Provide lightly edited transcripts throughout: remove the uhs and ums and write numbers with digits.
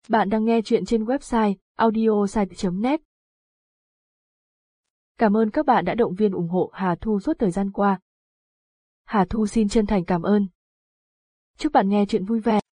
Bạn đang nghe chuyện trên website audiosite.net. Cảm ơn các bạn đã động viên ủng hộ Hà Thu suốt thời gian qua. Hà Thu xin chân thành cảm ơn. Chúc bạn nghe chuyện vui vẻ.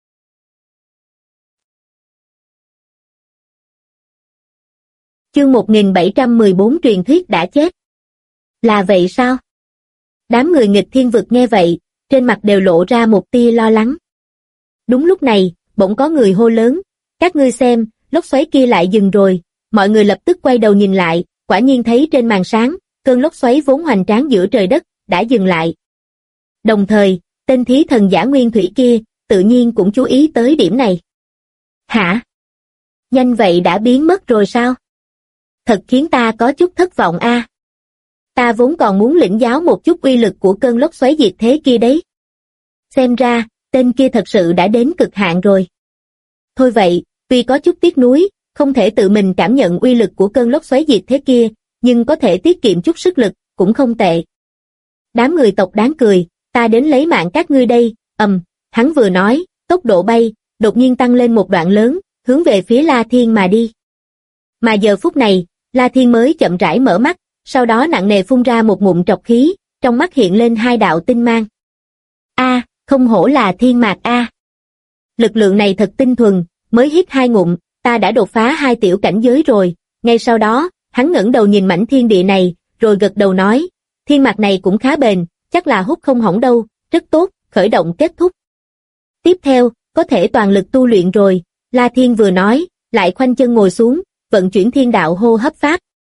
Chương 1714 truyền thuyết đã chết. Là vậy sao? Đám người nghịch thiên vực nghe vậy, trên mặt đều lộ ra một tia lo lắng. Đúng lúc này, bỗng có người hô lớn, các ngươi xem, lốc xoáy kia lại dừng rồi. Mọi người lập tức quay đầu nhìn lại, quả nhiên thấy trên màn sáng, cơn lốc xoáy vốn hoành tráng giữa trời đất, đã dừng lại. Đồng thời, tên thí thần giả nguyên thủy kia, tự nhiên cũng chú ý tới điểm này. Hả? Nhanh vậy đã biến mất rồi sao? Thật khiến ta có chút thất vọng a. Ta vốn còn muốn lĩnh giáo một chút uy lực của cơn lốc xoáy diệt thế kia đấy. Xem ra, tên kia thật sự đã đến cực hạn rồi. Thôi vậy, vì có chút tiếc nuối, không thể tự mình cảm nhận uy lực của cơn lốc xoáy diệt thế kia, nhưng có thể tiết kiệm chút sức lực, cũng không tệ. Đám người tộc đáng cười, ta đến lấy mạng các ngươi đây, hắn vừa nói, tốc độ bay, đột nhiên tăng lên một đoạn lớn, hướng về phía La Thiên mà đi. Mà giờ phút này, La Thiên mới chậm rãi mở mắt, sau đó nặng nề phun ra một ngụm trọc khí, trong mắt hiện lên hai đạo tinh mang. Không hổ là thiên mạc a. Lực lượng này thật tinh thuần, mới hít hai ngụm, ta đã đột phá hai tiểu cảnh giới rồi. Ngay sau đó, hắn ngẩng đầu nhìn mảnh thiên địa này, rồi gật đầu nói, thiên mạc này cũng khá bền, chắc là hút không hỏng đâu, rất tốt, khởi động kết thúc. Tiếp theo, có thể toàn lực tu luyện rồi, La Thiên vừa nói, lại khoanh chân ngồi xuống, vận chuyển thiên đạo hô hấp pháp.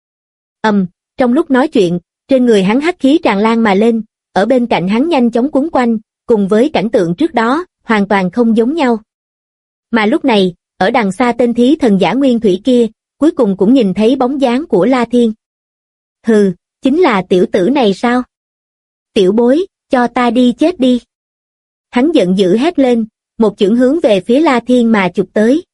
Trong lúc nói chuyện, trên người hắn hắc khí tràn lan mà lên, ở bên cạnh hắn nhanh chóng quấn quanh, cùng với cảnh tượng trước đó, hoàn toàn không giống nhau. Mà lúc này, ở đằng xa tên thí thần giả nguyên thủy kia, cuối cùng cũng nhìn thấy bóng dáng của La Thiên. Hừ, chính là tiểu tử này sao? Tiểu bối, cho ta đi chết đi. Hắn giận dữ hét lên, một chưởng hướng về phía La Thiên mà chụp tới.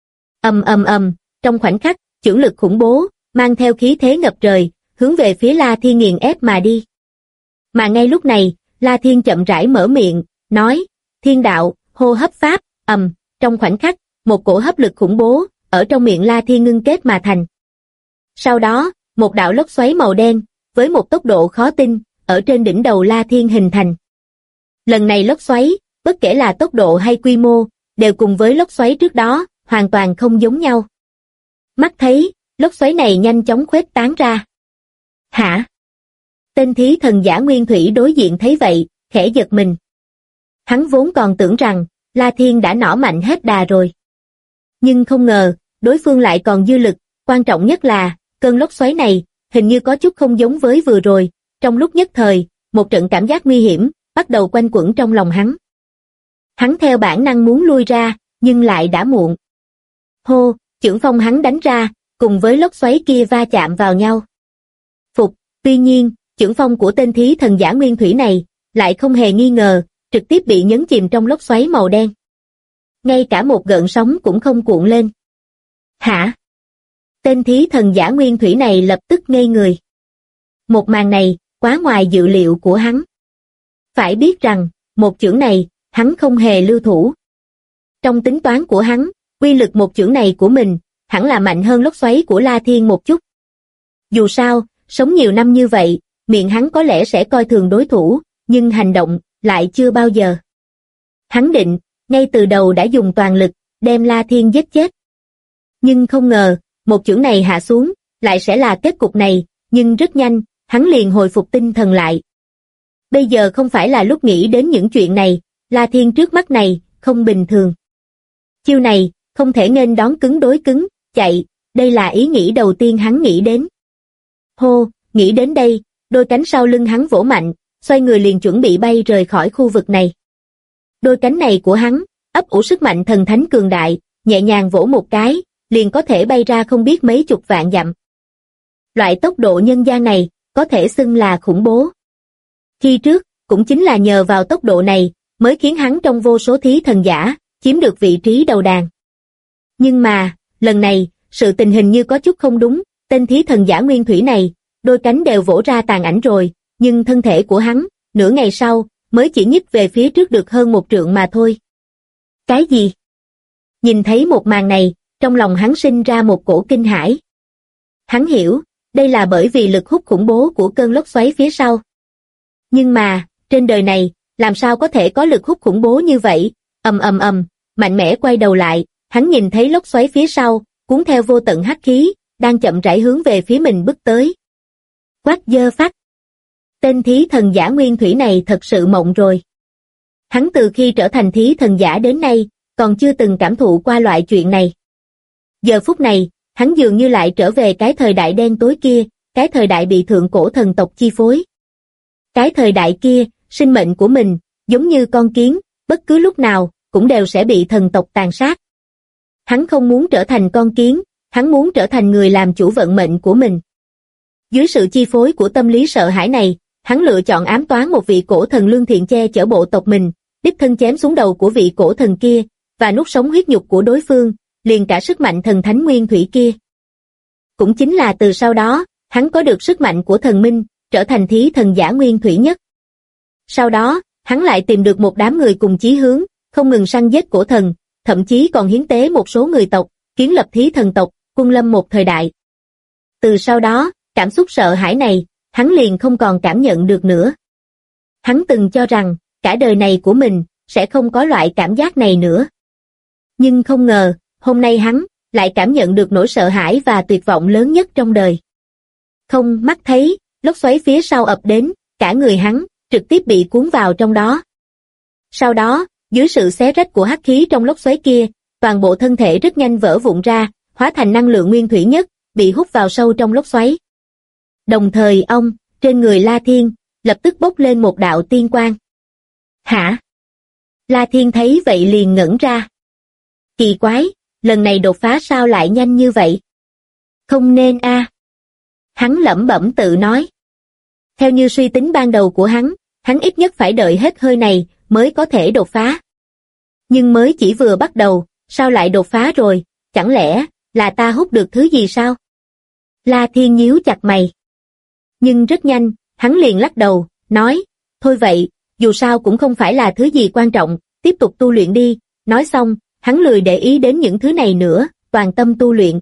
Trong khoảnh khắc, chưởng lực khủng bố, mang theo khí thế ngập trời, hướng về phía La Thiên nghiền ép mà đi. Mà ngay lúc này, La Thiên chậm rãi mở miệng, nói, thiên đạo, hô hấp pháp, trong khoảnh khắc, một cổ hấp lực khủng bố, ở trong miệng La Thiên ngưng kết mà thành. Sau đó, một đạo lốc xoáy màu đen, với một tốc độ khó tin, ở trên đỉnh đầu La Thiên hình thành. Lần này lốc xoáy, bất kể là tốc độ hay quy mô, đều cùng với lốc xoáy trước đó, hoàn toàn không giống nhau. Mắt thấy, lốc xoáy này nhanh chóng khuếch tán ra. Hả? Tên thí thần giả nguyên thủy đối diện thấy vậy, khẽ giật mình. Hắn vốn còn tưởng rằng, La Thiên đã nỏ mạnh hết đà rồi. Nhưng không ngờ, đối phương lại còn dư lực, quan trọng nhất là, cơn lốc xoáy này, hình như có chút không giống với vừa rồi, trong lúc nhất thời, một trận cảm giác nguy hiểm, bắt đầu quanh quẩn trong lòng hắn. Hắn theo bản năng muốn lui ra, nhưng lại đã muộn. Hô, chưởng phong hắn đánh ra, cùng với lốc xoáy kia va chạm vào nhau. Tuy nhiên, chưởng phong của tên thí thần giả nguyên thủy này, lại không hề nghi ngờ, trực tiếp bị nhấn chìm trong lốc xoáy màu đen. Ngay cả một gợn sóng cũng không cuộn lên. Hả? Tên thí thần giả nguyên thủy này lập tức ngây người. Một màn này, quá ngoài dự liệu của hắn. Phải biết rằng, một chưởng này, hắn không hề lưu thủ. Trong tính toán của hắn, uy lực một chưởng này của mình, hẳn là mạnh hơn lốc xoáy của La Thiên một chút. Dù sao, sống nhiều năm như vậy, miệng hắn có lẽ sẽ coi thường đối thủ, nhưng hành động, lại chưa bao giờ. Hắn định, ngay từ đầu đã dùng toàn lực, đem La Thiên giết chết. Nhưng không ngờ, một chưởng này hạ xuống, lại sẽ là kết cục này, nhưng rất nhanh, hắn liền hồi phục tinh thần lại. Bây giờ không phải là lúc nghĩ đến những chuyện này, La Thiên trước mắt này, không bình thường. Chiêu này, không thể nghênh đón cứng đối cứng, chạy, đây là ý nghĩ đầu tiên hắn nghĩ đến. Hô, nghĩ đến đây, đôi cánh sau lưng hắn vỗ mạnh, xoay người liền chuẩn bị bay rời khỏi khu vực này. Đôi cánh này của hắn, ấp ủ sức mạnh thần thánh cường đại, nhẹ nhàng vỗ một cái, liền có thể bay ra không biết mấy chục vạn dặm. Loại tốc độ nhân gian này, có thể xưng là khủng bố. Khi trước, cũng chính là nhờ vào tốc độ này, mới khiến hắn trong vô số thí thần giả, chiếm được vị trí đầu đàn. Nhưng mà, lần này, sự tình hình như có chút không đúng, tên thí thần giả nguyên thủy này, đôi cánh đều vỗ ra tàn ảnh rồi, nhưng thân thể của hắn, nửa ngày sau, mới chỉ nhích về phía trước được hơn một trượng mà thôi. Cái gì? Nhìn thấy một màn này, trong lòng hắn sinh ra một cổ kinh hãi. Hắn hiểu, đây là bởi vì lực hút khủng bố của cơn lốc xoáy phía sau. Nhưng mà, trên đời này, làm sao có thể có lực hút khủng bố như vậy? Ầm ầm ầm, mạnh mẽ quay đầu lại, hắn nhìn thấy lốc xoáy phía sau, cuốn theo vô tận hắc khí, đang chậm rãi hướng về phía mình bước tới. Quát dơ phát. Tên thí thần giả nguyên thủy này thật sự mộng rồi. Hắn từ khi trở thành thí thần giả đến nay, còn chưa từng cảm thụ qua loại chuyện này. Giờ phút này, hắn dường như lại trở về cái thời đại đen tối kia, cái thời đại bị thượng cổ thần tộc chi phối. Cái thời đại kia, sinh mệnh của mình, giống như con kiến, bất cứ lúc nào, cũng đều sẽ bị thần tộc tàn sát. Hắn không muốn trở thành con kiến, hắn muốn trở thành người làm chủ vận mệnh của mình. Dưới sự chi phối của tâm lý sợ hãi này, hắn lựa chọn ám toán một vị cổ thần lương thiện che chở bộ tộc mình, đích thân chém xuống đầu của vị cổ thần kia, và nuốt sống huyết nhục của đối phương, liền cả sức mạnh thần thánh nguyên thủy kia. Cũng chính là từ sau đó, hắn có được sức mạnh của thần minh, trở thành thí thần giả nguyên thủy nhất. Sau đó, hắn lại tìm được một đám người cùng chí hướng, không ngừng săn giết cổ thần, thậm chí còn hiến tế một số người tộc, kiến lập thí thần tộc, quân lâm một thời đại. Từ sau đó, cảm xúc sợ hãi này, hắn liền không còn cảm nhận được nữa. Hắn từng cho rằng, cả đời này của mình, sẽ không có loại cảm giác này nữa. Nhưng không ngờ, hôm nay hắn, lại cảm nhận được nỗi sợ hãi và tuyệt vọng lớn nhất trong đời. Không mắt thấy, lốc xoáy phía sau ập đến, cả người hắn, trực tiếp bị cuốn vào trong đó. Sau đó, dưới sự xé rách của hắc khí trong lốc xoáy kia, toàn bộ thân thể rất nhanh vỡ vụn ra, hóa thành năng lượng nguyên thủy nhất, bị hút vào sâu trong lốc xoáy. Đồng thời trên người La Thiên, lập tức bốc lên một đạo tiên quang. Hả? La Thiên thấy vậy liền ngẩn ra. Kỳ quái, lần này đột phá sao lại nhanh như vậy? Không nên a. Hắn lẩm bẩm tự nói. Theo như suy tính ban đầu của hắn ít nhất phải đợi hết hơi này mới có thể đột phá. Nhưng mới chỉ vừa bắt đầu, sao lại đột phá rồi, chẳng lẽ là ta hút được thứ gì sao? La Thiên nhíu chặt mày. Nhưng rất nhanh, hắn liền lắc đầu, nói, thôi vậy, dù sao cũng không phải là thứ gì quan trọng, tiếp tục tu luyện đi. Nói xong, hắn lười để ý đến những thứ này nữa, toàn tâm tu luyện.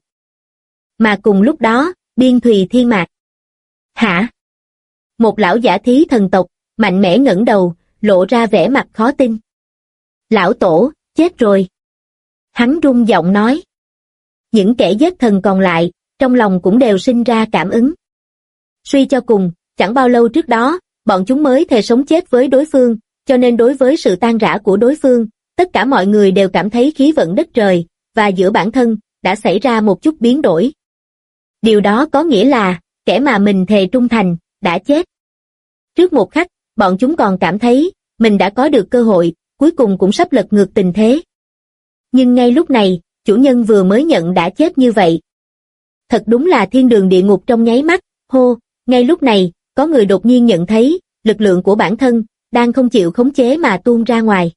Mà cùng lúc đó, Biên Thùy Thiên Mạc. Hả? Một lão giả thí thần tộc, mạnh mẽ ngẩng đầu, lộ ra vẻ mặt khó tin. Lão tổ, chết rồi. Hắn run giọng nói. Những kẻ giết thần còn lại, trong lòng cũng đều sinh ra cảm ứng. Suy cho cùng, chẳng bao lâu trước đó, bọn chúng mới thề sống chết với đối phương, cho nên đối với sự tan rã của đối phương, tất cả mọi người đều cảm thấy khí vận đất trời, và giữa bản thân, đã xảy ra một chút biến đổi. Điều đó có nghĩa là, kẻ mà mình thề trung thành, đã chết. Trước một khắc, bọn chúng còn cảm thấy, mình đã có được cơ hội, cuối cùng cũng sắp lật ngược tình thế. Nhưng ngay lúc này, chủ nhân vừa mới nhận đã chết như vậy. Thật đúng là thiên đường địa ngục trong nháy mắt, ngay lúc này, có người đột nhiên nhận thấy, lực lượng của bản thân, đang không chịu khống chế mà tuôn ra ngoài.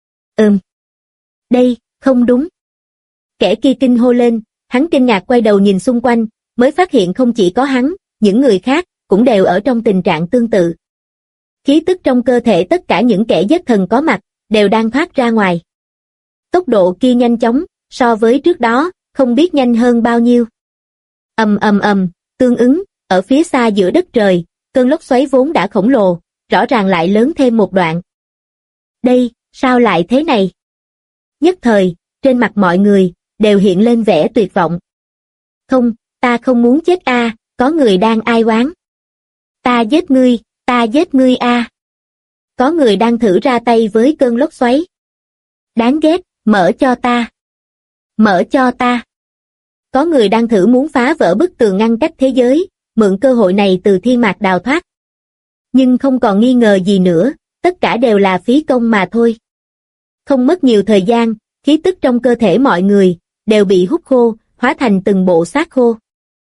Đây, không đúng. Kẻ kia kinh hô lên, hắn kinh ngạc quay đầu nhìn xung quanh, mới phát hiện không chỉ có hắn, những người khác, cũng đều ở trong tình trạng tương tự. Khí tức trong cơ thể tất cả những kẻ giết thần có mặt, đều đang thoát ra ngoài. Tốc độ kia nhanh chóng, so với trước đó, không biết nhanh hơn bao nhiêu. Tương ứng, ở phía xa giữa đất trời, cơn lốc xoáy vốn đã khổng lồ, rõ ràng lại lớn thêm một đoạn. Đây, sao lại thế này? Nhất thời, trên mặt mọi người, đều hiện lên vẻ tuyệt vọng. Không, ta không muốn chết a, có người đang ai oán. Ta giết ngươi a. Có người đang thử ra tay với cơn lốc xoáy. Đáng ghét, mở cho ta. Mở cho ta. Có người đang thử muốn phá vỡ bức tường ngăn cách thế giới, mượn cơ hội này từ thiên mạc đào thoát. Nhưng không còn nghi ngờ gì nữa, tất cả đều là phí công mà thôi. Không mất nhiều thời gian, khí tức trong cơ thể mọi người, đều bị hút khô, hóa thành từng bộ xác khô.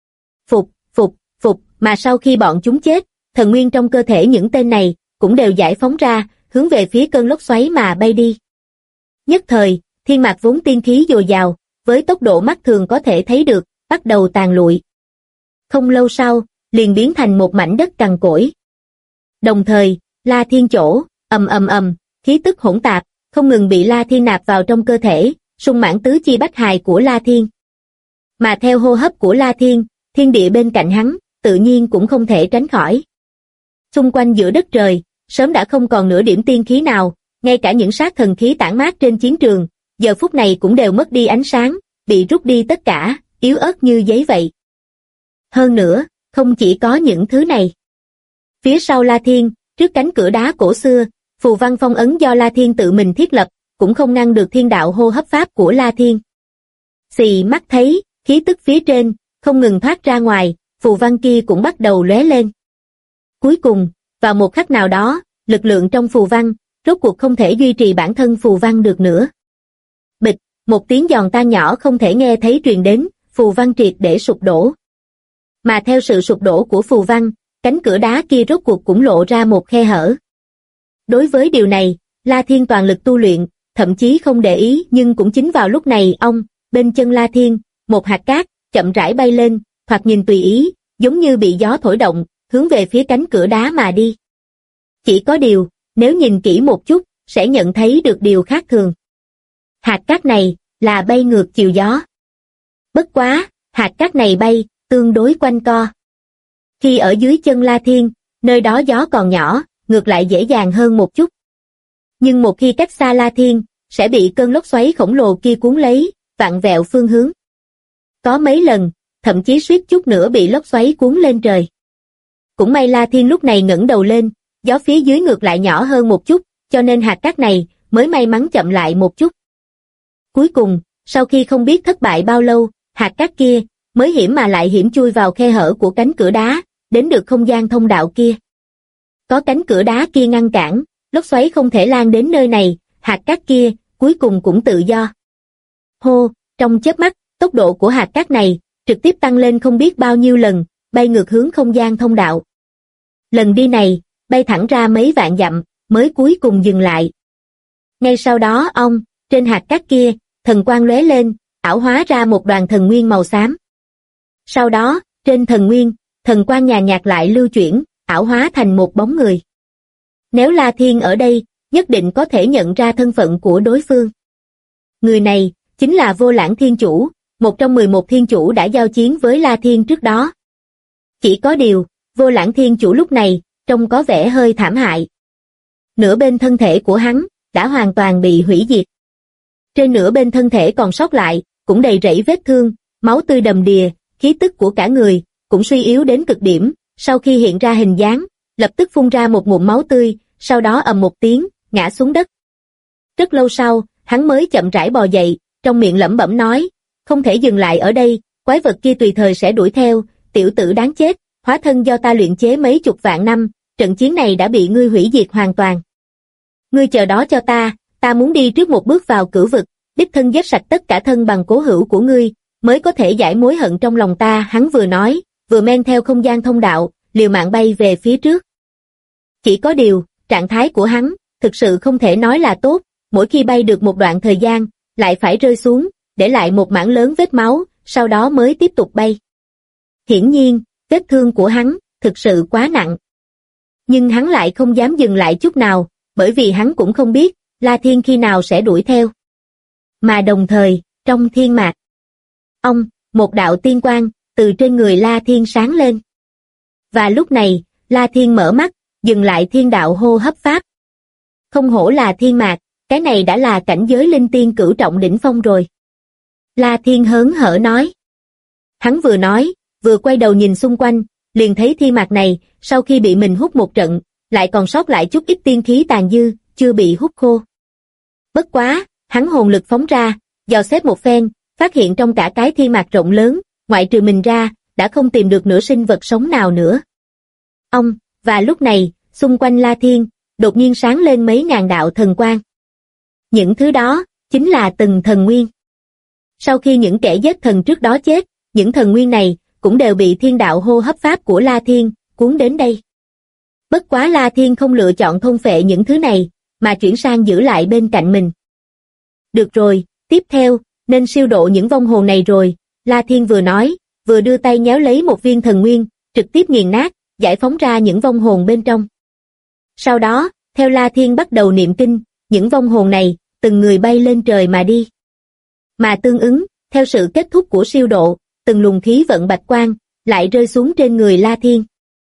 Phục, mà sau khi bọn chúng chết, thần nguyên trong cơ thể những tên này, cũng đều giải phóng ra, hướng về phía cơn lốc xoáy mà bay đi. Nhất thời, thiên mạc vốn tiên khí dồi dào, với tốc độ mắt thường có thể thấy được, bắt đầu tàn lụi. Không lâu sau, liền biến thành một mảnh đất cằn cỗi. Đồng thời, La Thiên chỗ, khí tức hỗn tạp, không ngừng bị La Thiên nạp vào trong cơ thể, sung mãn tứ chi bách hài của La Thiên. Mà theo hô hấp của La Thiên, thiên địa bên cạnh hắn, tự nhiên cũng không thể tránh khỏi. Xung quanh giữa đất trời, sớm đã không còn nửa điểm tiên khí nào, ngay cả những sát thần khí tản mát trên chiến trường, giờ phút này cũng đều mất đi ánh sáng, bị rút đi tất cả, yếu ớt như giấy vậy. Hơn nữa, không chỉ có những thứ này. Phía sau La Thiên, trước cánh cửa đá cổ xưa, phù văn phong ấn do La Thiên tự mình thiết lập, cũng không ngăn được thiên đạo hô hấp pháp của La Thiên. Xì mắt thấy, khí tức phía trên, không ngừng thoát ra ngoài, phù văn kia cũng bắt đầu lóe lên. Cuối cùng, vào một khắc nào đó, lực lượng trong phù văn, rốt cuộc không thể duy trì bản thân phù văn được nữa. Bịch, một tiếng giòn tan nhỏ không thể nghe thấy truyền đến, phù văn triệt để sụp đổ. Mà theo sự sụp đổ của phù văn, cánh cửa đá kia rốt cuộc cũng lộ ra một khe hở. Đối với điều này, La Thiên toàn lực tu luyện, thậm chí không để ý, nhưng cũng chính vào lúc này bên chân La Thiên, một hạt cát, chậm rãi bay lên, thoạt nhìn tùy ý, giống như bị gió thổi động, hướng về phía cánh cửa đá mà đi. Chỉ có điều, nếu nhìn kỹ một chút, sẽ nhận thấy được điều khác thường. Hạt cát này, là bay ngược chiều gió. Bất quá, hạt cát này bay, tương đối quanh co. Khi ở dưới chân La Thiên, nơi đó gió còn nhỏ, ngược lại dễ dàng hơn một chút. Nhưng một khi cách xa La Thiên, sẽ bị cơn lốc xoáy khổng lồ kia cuốn lấy, vặn vẹo phương hướng. Có mấy lần, thậm chí suýt chút nữa bị lốc xoáy cuốn lên trời. Cũng may La Thiên lúc này ngẩng đầu lên, gió phía dưới ngược lại nhỏ hơn một chút, cho nên hạt cát này mới may mắn chậm lại một chút. Cuối cùng, sau khi không biết thất bại bao lâu, hạt cát kia mới hiểm mà lại hiểm chui vào khe hở của cánh cửa đá, đến được không gian thông đạo kia. Có cánh cửa đá kia ngăn cản, lốc xoáy không thể lan đến nơi này, hạt cát kia cuối cùng cũng tự do. Hô, trong chớp mắt, tốc độ của hạt cát này trực tiếp tăng lên không biết bao nhiêu lần, bay ngược hướng không gian thông đạo. Lần đi này, bay thẳng ra mấy vạn dặm, mới cuối cùng dừng lại. Ngay sau đó trên hạt cát kia, thần quang lóe lên, ảo hóa ra một đoàn thần nguyên màu xám. Sau đó, trên thần nguyên, thần quang nhàn nhạt lại lưu chuyển, ảo hóa thành một bóng người. Nếu La Thiên ở đây, nhất định có thể nhận ra thân phận của đối phương. Người này, chính là Vô Lãng Thiên Chủ, một trong 11 thiên chủ đã giao chiến với La Thiên trước đó. Chỉ có điều, Vô Lãng Thiên Chủ lúc này, trông có vẻ hơi thảm hại. Nửa bên thân thể của hắn, đã hoàn toàn bị hủy diệt. Trên nửa bên thân thể còn sót lại, cũng đầy rẫy vết thương, máu tươi đầm đìa, khí tức của cả người, cũng suy yếu đến cực điểm, sau khi hiện ra hình dáng, lập tức phun ra một ngụm máu tươi, sau đó ầm một tiếng, ngã xuống đất. Rất lâu sau, hắn mới chậm rãi bò dậy, trong miệng lẩm bẩm nói, không thể dừng lại ở đây, quái vật kia tùy thời sẽ đuổi theo, tiểu tử đáng chết, hóa thân do ta luyện chế mấy chục vạn năm, trận chiến này đã bị ngươi hủy diệt hoàn toàn. Ngươi chờ đó cho ta muốn đi trước một bước vào cửu vực, đích thân giết sạch tất cả thân bằng cố hữu của ngươi, mới có thể giải mối hận trong lòng ta, hắn vừa nói, vừa men theo không gian thông đạo, liều mạng bay về phía trước. Chỉ có điều, trạng thái của hắn, thực sự không thể nói là tốt, mỗi khi bay được một đoạn thời gian, lại phải rơi xuống, để lại một mảng lớn vết máu, sau đó mới tiếp tục bay. Hiển nhiên, vết thương của hắn, thực sự quá nặng. Nhưng hắn lại không dám dừng lại chút nào, bởi vì hắn cũng không biết, La Thiên khi nào sẽ đuổi theo. Mà đồng thời, trong thiên mạc, một đạo tiên quang, từ trên người La Thiên sáng lên. Và lúc này, La Thiên mở mắt, dừng lại thiên đạo hô hấp pháp. Không hổ là thiên mạc, cái này đã là cảnh giới linh tiên cửu trọng đỉnh phong rồi. La Thiên hớn hở nói. Hắn vừa nói, vừa quay đầu nhìn xung quanh, liền thấy thiên mạc này, sau khi bị mình hút một trận, lại còn sót lại chút ít tiên khí tàn dư, chưa bị hút khô. Bất quá, hắn hồn lực phóng ra, dò xét một phen, phát hiện trong cả cái thiên mạc rộng lớn, ngoại trừ mình ra, đã không tìm được nửa sinh vật sống nào nữa. Và lúc này, xung quanh La Thiên, đột nhiên sáng lên mấy ngàn đạo thần quang. Những thứ đó, chính là từng thần nguyên. Sau khi những kẻ giết thần trước đó chết, những thần nguyên này, cũng đều bị thiên đạo hô hấp pháp của La Thiên, cuốn đến đây. Bất quá La Thiên không lựa chọn thôn phệ những thứ này, mà chuyển sang giữ lại bên cạnh mình. Được rồi, tiếp theo, nên siêu độ những vong hồn này rồi, La Thiên vừa nói, vừa đưa tay nhéo lấy một viên thần nguyên, trực tiếp nghiền nát, giải phóng ra những vong hồn bên trong. Sau đó, theo La Thiên bắt đầu niệm kinh, những vong hồn này, từng người bay lên trời mà đi. Mà tương ứng, theo sự kết thúc của siêu độ, từng luồng khí vận bạch quang lại rơi xuống trên người La Thiên.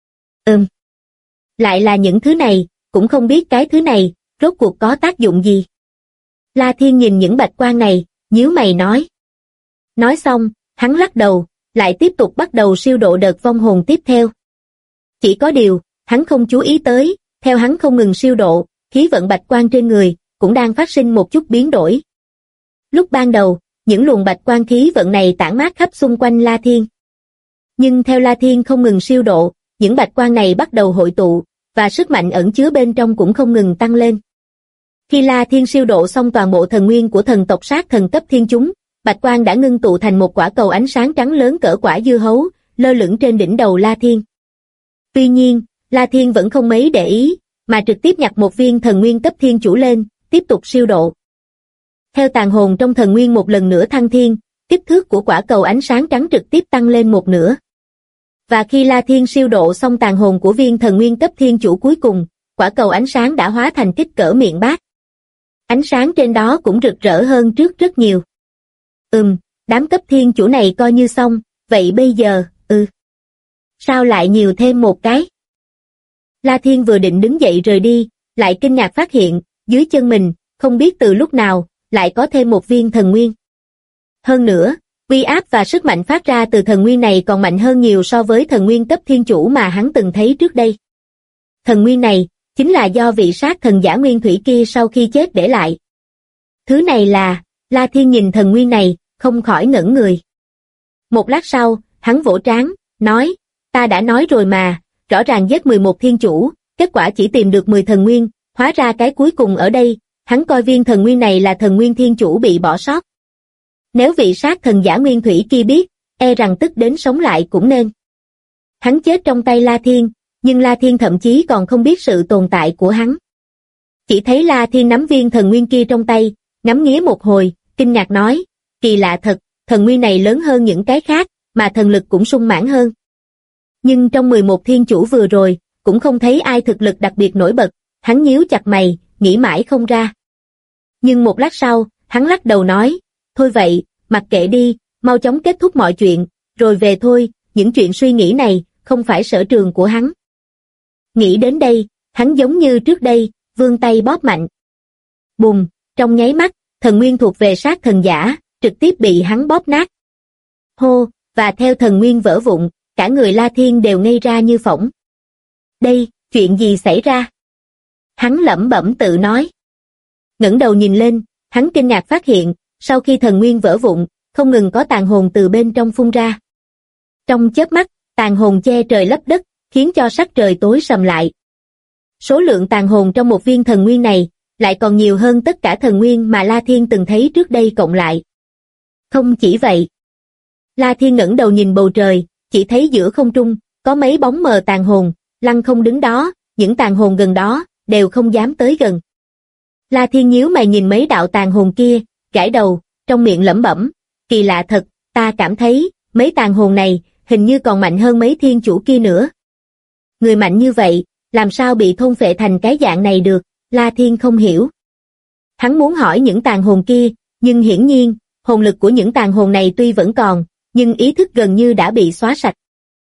Lại là những thứ này, cũng không biết cái thứ này rốt cuộc có tác dụng gì. La Thiên nhìn những bạch quang này, nhíu mày nói. Nói xong, hắn lắc đầu, lại tiếp tục bắt đầu siêu độ đợt vong hồn tiếp theo. Chỉ có điều, hắn không chú ý tới, theo hắn không ngừng siêu độ, khí vận bạch quang trên người cũng đang phát sinh một chút biến đổi. Lúc ban đầu, những luồng bạch quang khí vận này tản mát khắp xung quanh La Thiên. Nhưng theo La Thiên không ngừng siêu độ, những bạch quang này bắt đầu hội tụ, và sức mạnh ẩn chứa bên trong cũng không ngừng tăng lên. Khi La Thiên siêu độ xong toàn bộ thần nguyên của thần tộc sát thần cấp thiên chúng, bạch quang đã ngưng tụ thành một quả cầu ánh sáng trắng lớn cỡ quả dưa hấu, lơ lửng trên đỉnh đầu La Thiên. Tuy nhiên, La Thiên vẫn không mấy để ý, mà trực tiếp nhặt một viên thần nguyên cấp thiên chủ lên, tiếp tục siêu độ. Theo tàn hồn trong thần nguyên một lần nữa thăng thiên, kích thước của quả cầu ánh sáng trắng trực tiếp tăng lên một nửa. Và khi La Thiên siêu độ xong tàn hồn của viên thần nguyên cấp thiên chủ cuối cùng, quả cầu ánh sáng đã hóa thành kích cỡ miệng bát. Ánh sáng trên đó cũng rực rỡ hơn trước rất nhiều. Đám cấp thiên chủ này coi như xong, vậy bây giờ, sao lại nhiều thêm một cái? La Thiên vừa định đứng dậy rời đi, lại kinh ngạc phát hiện, dưới chân mình, không biết từ lúc nào, lại có thêm một viên thần nguyên. Hơn nữa, uy áp và sức mạnh phát ra từ thần nguyên này còn mạnh hơn nhiều so với thần nguyên cấp thiên chủ mà hắn từng thấy trước đây. Thần nguyên này, chính là do vị sát thần giả nguyên thủy kia sau khi chết để lại. Thứ này là, La Thiên nhìn thần nguyên này, không khỏi ngẩn người. Một lát sau, hắn vỗ trán, nói, ta đã nói rồi mà, rõ ràng giết 11 thiên chủ, kết quả chỉ tìm được 10 thần nguyên, hóa ra cái cuối cùng ở đây, hắn coi viên thần nguyên này là thần nguyên thiên chủ bị bỏ sót. Nếu vị sát thần giả nguyên thủy kia biết, e rằng tức đến sống lại cũng nên. Hắn chết trong tay La Thiên, nhưng La Thiên thậm chí còn không biết sự tồn tại của hắn. Chỉ thấy La Thiên nắm viên thần nguyên kia trong tay, ngắm nghía một hồi, kinh ngạc nói, kỳ lạ thật, thần nguyên này lớn hơn những cái khác, mà thần lực cũng sung mãn hơn. Nhưng trong 11 thiên chủ vừa rồi, cũng không thấy ai thực lực đặc biệt nổi bật, hắn nhíu chặt mày, nghĩ mãi không ra. Nhưng một lát sau, hắn lắc đầu nói, thôi vậy, mặc kệ đi, mau chóng kết thúc mọi chuyện, rồi về thôi, những chuyện suy nghĩ này, không phải sở trường của hắn. Nghĩ đến đây, hắn giống như trước đây, vươn tay bóp mạnh. Bùm, trong nháy mắt, thần nguyên thuộc về sát thần giả, trực tiếp bị hắn bóp nát. Hô, và theo thần nguyên vỡ vụn, cả người La Thiên đều ngây ra như phỗng. Đây, chuyện gì xảy ra? Hắn lẩm bẩm tự nói. Ngẩng đầu nhìn lên, hắn kinh ngạc phát hiện, sau khi thần nguyên vỡ vụn, không ngừng có tàn hồn từ bên trong phun ra. Trong chớp mắt, tàn hồn che trời lấp đất, khiến cho sắc trời tối sầm lại. Số lượng tàn hồn trong một viên thần nguyên này, lại còn nhiều hơn tất cả thần nguyên mà La Thiên từng thấy trước đây cộng lại. Không chỉ vậy. La Thiên ngẩng đầu nhìn bầu trời, chỉ thấy giữa không trung, có mấy bóng mờ tàn hồn, lăng không đứng đó, những tàn hồn gần đó, đều không dám tới gần. La Thiên nhíu mày nhìn mấy đạo tàn hồn kia, gãi đầu, trong miệng lẩm bẩm, kỳ lạ thật, ta cảm thấy, mấy tàn hồn này, hình như còn mạnh hơn mấy thiên chủ kia nữa. Người mạnh như vậy, làm sao bị thôn phệ thành cái dạng này được, La Thiên không hiểu. Hắn muốn hỏi những tàn hồn kia, nhưng hiển nhiên, hồn lực của những tàn hồn này tuy vẫn còn, nhưng ý thức gần như đã bị xóa sạch.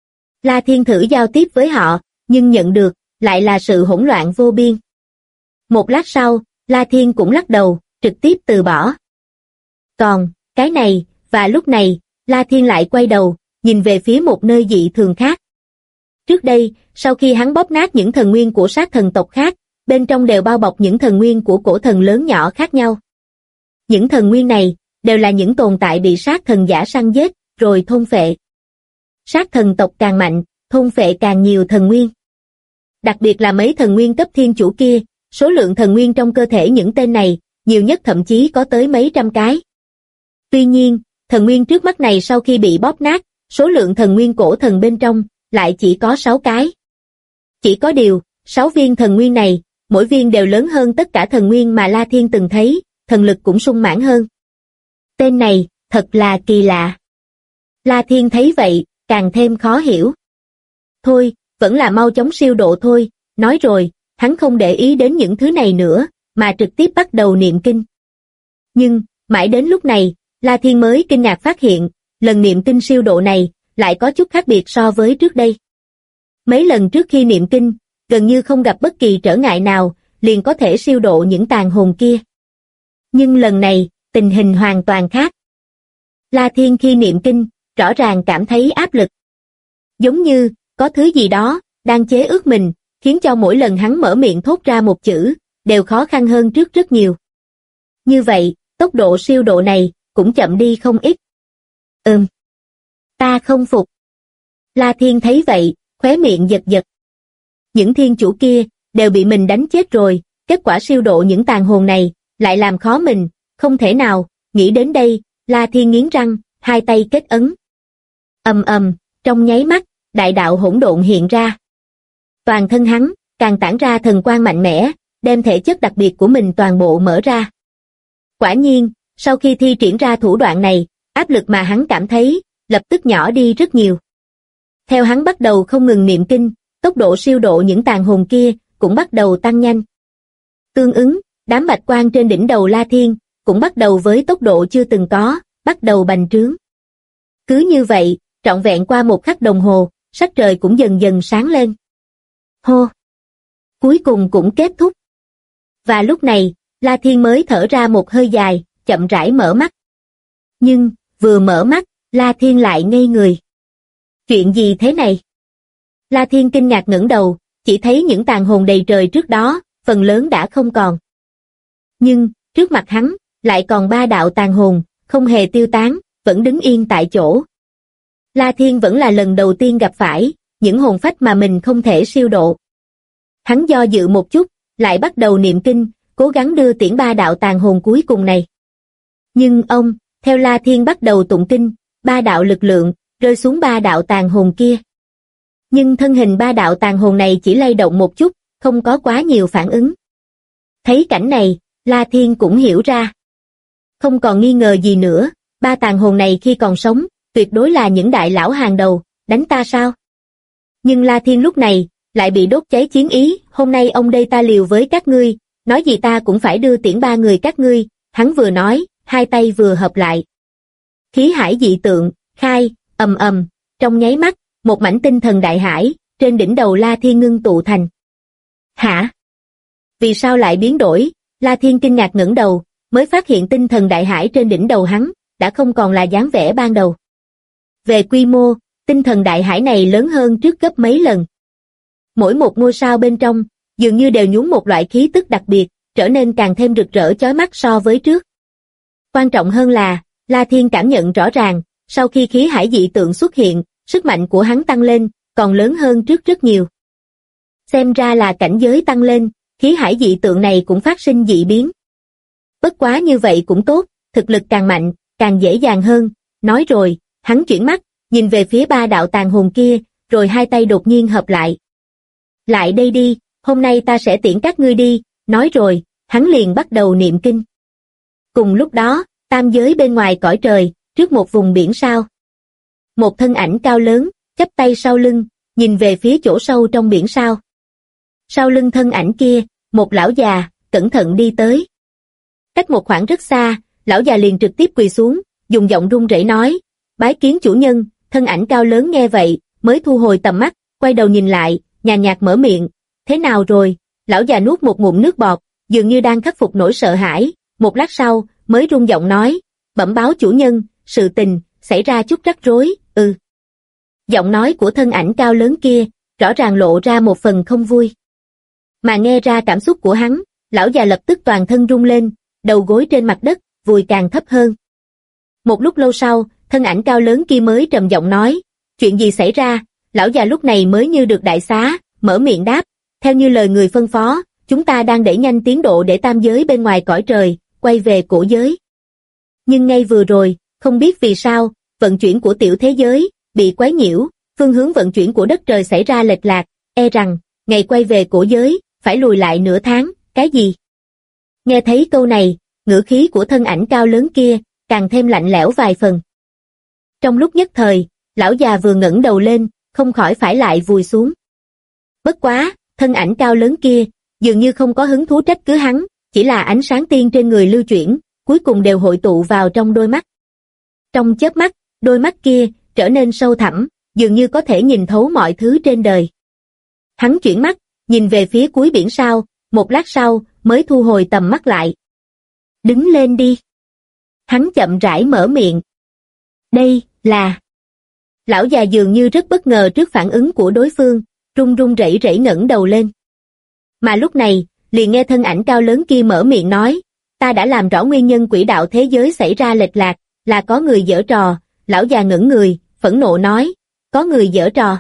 La Thiên thử giao tiếp với họ, nhưng nhận được, lại là sự hỗn loạn vô biên. Một lát sau, La Thiên cũng lắc đầu, trực tiếp từ bỏ. Còn, cái này, và lúc này, La Thiên lại quay đầu, nhìn về phía một nơi dị thường khác. Trước đây, sau khi hắn bóp nát những thần nguyên của sát thần tộc khác, bên trong đều bao bọc những thần nguyên của cổ thần lớn nhỏ khác nhau. Những thần nguyên này, đều là những tồn tại bị sát thần giả săn giết, rồi thôn phệ. Sát thần tộc càng mạnh, thôn phệ càng nhiều thần nguyên. Đặc biệt là mấy thần nguyên cấp thiên chủ kia, số lượng thần nguyên trong cơ thể những tên này, nhiều nhất thậm chí có tới mấy trăm cái. Tuy nhiên, thần nguyên trước mắt này sau khi bị bóp nát, số lượng thần nguyên cổ thần bên trong, lại chỉ có 6 cái. Chỉ có điều, 6 viên thần nguyên này, mỗi viên đều lớn hơn tất cả thần nguyên mà La Thiên từng thấy, thần lực cũng sung mãn hơn. Tên này, thật là kỳ lạ. La Thiên thấy vậy, càng thêm khó hiểu. Thôi, vẫn là mau chóng siêu độ thôi, nói rồi, hắn không để ý đến những thứ này nữa, mà trực tiếp bắt đầu niệm kinh. Nhưng, mãi đến lúc này, La Thiên mới kinh ngạc phát hiện, lần niệm kinh siêu độ này, lại có chút khác biệt so với trước đây. Mấy lần trước khi niệm kinh, gần như không gặp bất kỳ trở ngại nào, liền có thể siêu độ những tàn hồn kia. Nhưng lần này, tình hình hoàn toàn khác. La Thiên khi niệm kinh, rõ ràng cảm thấy áp lực. Giống như, có thứ gì đó, đang chế ước mình, khiến cho mỗi lần hắn mở miệng thốt ra một chữ, đều khó khăn hơn trước rất nhiều. Như vậy, tốc độ siêu độ này, cũng chậm đi không ít. Ta không phục. La Thiên thấy vậy, khóe miệng giật giật. Những thiên chủ kia, đều bị mình đánh chết rồi, kết quả siêu độ những tàn hồn này, lại làm khó mình, không thể nào, nghĩ đến đây, La Thiên nghiến răng, hai tay kết ấn. Trong nháy mắt, đại đạo hỗn độn hiện ra. Toàn thân hắn, càng tản ra thần quang mạnh mẽ, đem thể chất đặc biệt của mình toàn bộ mở ra. Quả nhiên, sau khi thi triển ra thủ đoạn này, áp lực mà hắn cảm thấy, lập tức nhỏ đi rất nhiều. Theo hắn bắt đầu không ngừng niệm kinh, tốc độ siêu độ những tàn hồn kia, cũng bắt đầu tăng nhanh. Tương ứng, đám bạch quang trên đỉnh đầu La Thiên, cũng bắt đầu với tốc độ chưa từng có, bắt đầu bành trướng. Cứ như vậy, trọn vẹn qua một khắc đồng hồ, sắc trời cũng dần dần sáng lên. Hô! Cuối cùng cũng kết thúc. Và lúc này, La Thiên mới thở ra một hơi dài, chậm rãi mở mắt. Nhưng, vừa mở mắt, La Thiên lại ngây người. Chuyện gì thế này? La Thiên kinh ngạc ngẩng đầu, chỉ thấy những tàn hồn đầy trời trước đó, phần lớn đã không còn. Nhưng, trước mặt hắn, lại còn 3 đạo tàn hồn, không hề tiêu tán, vẫn đứng yên tại chỗ. La Thiên vẫn là lần đầu tiên gặp phải, những hồn phách mà mình không thể siêu độ. Hắn do dự một chút, lại bắt đầu niệm kinh, cố gắng đưa tiễn 3 đạo tàn hồn cuối cùng này. Nhưng theo La Thiên bắt đầu tụng kinh, 3 đạo lực lượng, rơi xuống 3 đạo tàn hồn kia. Nhưng thân hình 3 đạo tàn hồn này chỉ lay động một chút, không có quá nhiều phản ứng. Thấy cảnh này, La Thiên cũng hiểu ra. Không còn nghi ngờ gì nữa, 3 tàn hồn này khi còn sống, tuyệt đối là những đại lão hàng đầu, đánh ta sao? Nhưng La Thiên lúc này, lại bị đốt cháy chiến ý, hôm nay ông đây ta liều với các ngươi, nói gì ta cũng phải đưa tiễn 3 người các ngươi, hắn vừa nói, hai tay vừa hợp lại. Khí hải dị tượng, khai, trong nháy mắt, một mảnh tinh thần đại hải, trên đỉnh đầu La Thiên ngưng tụ thành. Hả? Vì sao lại biến đổi? La Thiên kinh ngạc ngẩng đầu, mới phát hiện tinh thần đại hải trên đỉnh đầu hắn, đã không còn là dáng vẻ ban đầu. Về quy mô, tinh thần đại hải này lớn hơn trước gấp mấy lần. Mỗi một ngôi sao bên trong, dường như đều nhuốm một loại khí tức đặc biệt, trở nên càng thêm rực rỡ chói mắt so với trước. Quan trọng hơn là, La Thiên cảm nhận rõ ràng, sau khi khí hải dị tượng xuất hiện, sức mạnh của hắn tăng lên, còn lớn hơn trước rất nhiều. Xem ra là cảnh giới tăng lên, khí hải dị tượng này cũng phát sinh dị biến. Bất quá như vậy cũng tốt, thực lực càng mạnh, càng dễ dàng hơn, nói rồi, hắn chuyển mắt, nhìn về phía 3 đạo tàn hồn kia, rồi hai tay đột nhiên hợp lại. Lại đây đi, hôm nay ta sẽ tiễn các ngươi đi, nói rồi, hắn liền bắt đầu niệm kinh. Cùng lúc đó, tam giới bên ngoài cõi trời, trước một vùng biển sao. Một thân ảnh cao lớn, chắp tay sau lưng, nhìn về phía chỗ sâu trong biển sao. Sau lưng thân ảnh kia, một lão già, cẩn thận đi tới. Cách một khoảng rất xa, lão già liền trực tiếp quỳ xuống, dùng giọng run rẩy nói, bái kiến chủ nhân. Thân ảnh cao lớn nghe vậy, mới thu hồi tầm mắt, quay đầu nhìn lại, nhàn nhạt mở miệng, thế nào rồi? Lão già nuốt một ngụm nước bọt, dường như đang khắc phục nỗi sợ hãi, một lát sau, mới run giọng nói, bẩm báo chủ nhân, sự tình, xảy ra chút rắc rối, Giọng nói của thân ảnh cao lớn kia, rõ ràng lộ ra một phần không vui. Mà nghe ra cảm xúc của hắn, lão già lập tức toàn thân rung lên, đầu gối trên mặt đất, vùi càng thấp hơn. Một lúc lâu sau, thân ảnh cao lớn kia mới trầm giọng nói, chuyện gì xảy ra? Lão già lúc này mới như được đại xá, mở miệng đáp, theo như lời người phân phó, chúng ta đang đẩy nhanh tiến độ để tam giới bên ngoài cõi trời, quay về cổ giới. Nhưng ngay vừa rồi, không biết vì sao, vận chuyển của tiểu thế giới, bị quấy nhiễu, phương hướng vận chuyển của đất trời xảy ra lệch lạc, e rằng, ngày quay về cổ giới, phải lùi lại nửa tháng, cái gì? Nghe thấy câu này, ngữ khí của thân ảnh cao lớn kia, càng thêm lạnh lẽo vài phần. Trong lúc nhất thời, lão già vừa ngẩng đầu lên, không khỏi phải lại vùi xuống. Bất quá, thân ảnh cao lớn kia, dường như không có hứng thú trách cứ hắn, chỉ là ánh sáng tiên trên người lưu chuyển, cuối cùng đều hội tụ vào trong đôi mắt. Trong chớp mắt, đôi mắt kia trở nên sâu thẳm, dường như có thể nhìn thấu mọi thứ trên đời. Hắn chuyển mắt, nhìn về phía cuối biển sao, một lát sau mới thu hồi tầm mắt lại. Đứng lên đi. Hắn chậm rãi mở miệng. Đây là... Lão già dường như rất bất ngờ trước phản ứng của đối phương, run run rẩy rẩy ngẩng đầu lên. Mà lúc này, liền nghe thân ảnh cao lớn kia mở miệng nói, ta đã làm rõ nguyên nhân quỹ đạo thế giới xảy ra lệch lạc, là có người giở trò. Lão già ngẩng người, phẫn nộ nói, có người giở trò.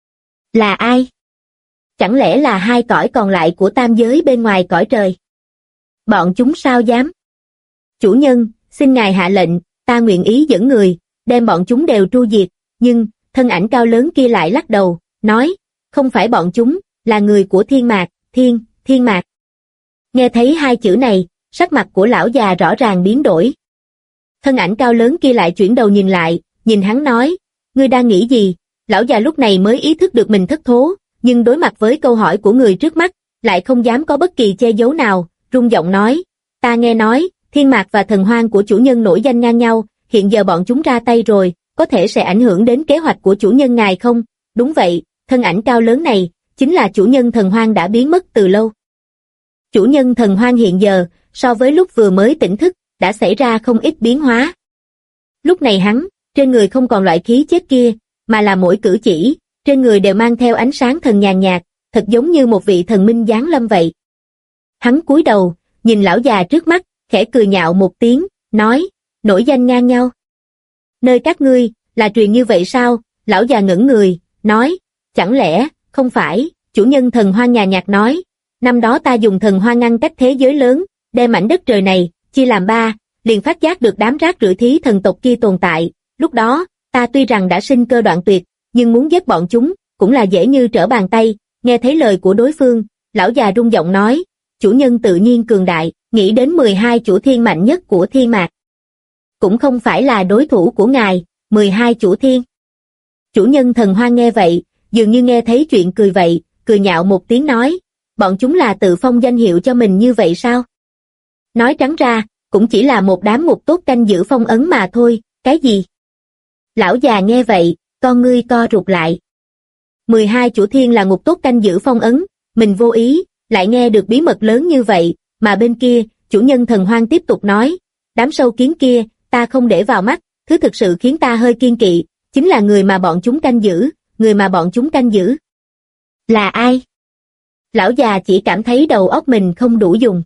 Là ai? Chẳng lẽ là hai cõi còn lại của tam giới bên ngoài cõi trời? Bọn chúng sao dám? Chủ nhân, xin ngài hạ lệnh, ta nguyện ý dẫn người, đem bọn chúng đều tru diệt, nhưng, thân ảnh cao lớn kia lại lắc đầu, nói, không phải bọn chúng, là người của thiên mạc, thiên mạc. Nghe thấy hai chữ này, sắc mặt của lão già rõ ràng biến đổi. Thân ảnh cao lớn kia lại chuyển đầu nhìn lại, nhìn hắn nói, ngươi đang nghĩ gì? Lão già lúc này mới ý thức được mình thất thố, nhưng đối mặt với câu hỏi của người trước mắt, lại không dám có bất kỳ che giấu nào, run giọng nói, ta nghe nói, thiên mạc và thần hoang của chủ nhân nổi danh ngang nhau, hiện giờ bọn chúng ra tay rồi, có thể sẽ ảnh hưởng đến kế hoạch của chủ nhân ngài không? Đúng vậy, thân ảnh cao lớn này, chính là chủ nhân thần hoang đã biến mất từ lâu. Chủ nhân thần hoang hiện giờ, so với lúc vừa mới tỉnh thức, đã xảy ra không ít biến hóa. Lúc này hắn, trên người không còn loại khí chết kia, mà là mỗi cử chỉ, trên người đều mang theo ánh sáng thần nhàn nhạt, thật giống như một vị thần minh giáng lâm vậy. Hắn cúi đầu, nhìn lão già trước mắt, khẽ cười nhạo một tiếng, nói, nổi danh ngang nhau. Nơi các ngươi, là truyền như vậy sao? Lão già ngẩng người, nói, chẳng lẽ, không phải, chủ nhân thần hoang nhàn nhạt nói, năm đó ta dùng thần hoang ngăn cách thế giới lớn, đem mảnh đất trời này, chia làm ba, liền phát giác được đám rác rưởi thí thần tộc kia tồn tại, lúc đó, ta tuy rằng đã sinh cơ đoạn tuyệt, nhưng muốn giết bọn chúng, cũng là dễ như trở bàn tay. Nghe thấy lời của đối phương, lão già rung giọng nói, chủ nhân tự nhiên cường đại, nghĩ đến 12 chủ thiên mạnh nhất của thiên mạc. Cũng không phải là đối thủ của ngài, 12 chủ thiên. Chủ nhân thần hoang nghe vậy, dường như nghe thấy chuyện cười vậy, cười nhạo một tiếng nói, bọn chúng là tự phong danh hiệu cho mình như vậy sao? Nói trắng ra, cũng chỉ là một đám ngục tốt canh giữ phong ấn mà thôi, cái gì? Lão già nghe vậy, con ngươi co rụt lại. 12 chủ thiên là ngục tốt canh giữ phong ấn, mình vô ý, lại nghe được bí mật lớn như vậy, mà bên kia, chủ nhân thần hoang tiếp tục nói, đám sâu kiến kia, ta không để vào mắt, thứ thực sự khiến ta hơi kiêng kỵ, chính là người mà bọn chúng canh giữ, người mà bọn chúng canh giữ. Là ai? Lão già chỉ cảm thấy đầu óc mình không đủ dùng.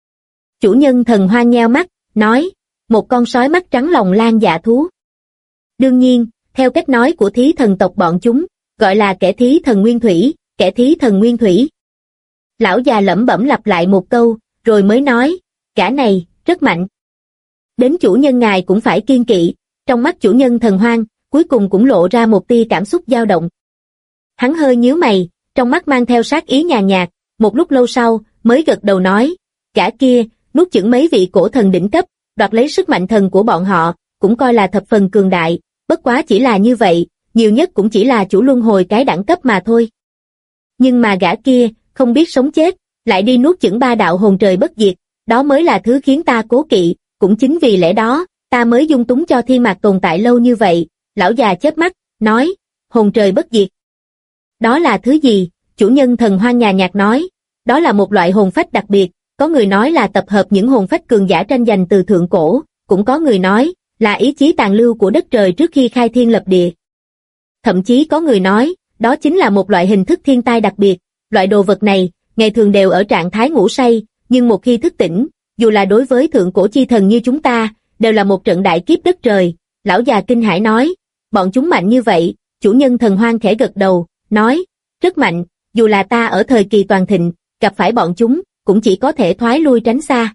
Chủ nhân thần hoang nheo mắt, nói, một con sói mắt trắng lòng lan dạ thú. Đương nhiên, theo cách nói của thí thần tộc bọn chúng, gọi là kẻ thí thần nguyên thủy, kẻ thí thần nguyên thủy. Lão già lẩm bẩm lặp lại một câu, rồi mới nói, gã này, rất mạnh. Đến chủ nhân ngài cũng phải kiêng kỵ, trong mắt chủ nhân thần hoang, cuối cùng cũng lộ ra một tia cảm xúc dao động. Hắn hơi nhíu mày, trong mắt mang theo sát ý nhàn nhạt, một lúc lâu sau, mới gật đầu nói, gã kia, nuốt chửng mấy vị cổ thần đỉnh cấp, đoạt lấy sức mạnh thần của bọn họ, cũng coi là thập phần cường đại, bất quá chỉ là như vậy, nhiều nhất cũng chỉ là chủ luân hồi cái đẳng cấp mà thôi. Nhưng mà gã kia, không biết sống chết, lại đi nuốt chửng 3 đạo hồn trời bất diệt, đó mới là thứ khiến ta cố kỵ, cũng chính vì lẽ đó, ta mới dung túng cho thiên mạc tồn tại lâu như vậy. Lão già chớp mắt, nói, hồn trời bất diệt. Đó là thứ gì? Chủ nhân thần hoang nhàn nhạt nói, đó là một loại hồn phách đặc biệt, có người nói là tập hợp những hồn phách cường giả tranh giành từ thượng cổ, cũng có người nói là ý chí tàn lưu của đất trời trước khi khai thiên lập địa. Thậm chí có người nói, đó chính là một loại hình thức thiên tai đặc biệt, loại đồ vật này, ngày thường đều ở trạng thái ngủ say, nhưng một khi thức tỉnh, dù là đối với thượng cổ chi thần như chúng ta, đều là một trận đại kiếp đất trời. Lão già kinh hãi nói, bọn chúng mạnh như vậy? Chủ nhân thần hoang khẽ gật đầu, nói, rất mạnh, dù là ta ở thời kỳ toàn thịnh, gặp phải bọn chúng, cũng chỉ có thể thoái lui tránh xa.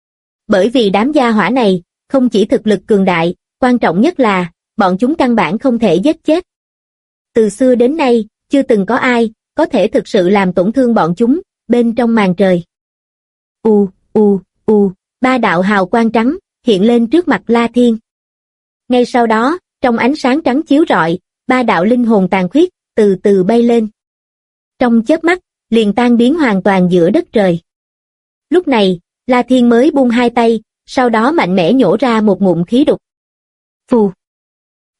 Bởi vì đám gia hỏa này, không chỉ thực lực cường đại, quan trọng nhất là, bọn chúng căn bản không thể giết chết. Từ xưa đến nay, chưa từng có ai, có thể thực sự làm tổn thương bọn chúng, bên trong màn trời. Ba đạo hào quang trắng, hiện lên trước mặt La Thiên. Ngay sau đó, trong ánh sáng trắng chiếu rọi, 3 đạo linh hồn tàn khuyết, từ từ bay lên. Trong chớp mắt, liền tan biến hoàn toàn giữa đất trời. Lúc này, La Thiên mới buông hai tay, sau đó mạnh mẽ nhổ ra một ngụm khí đục. Phù,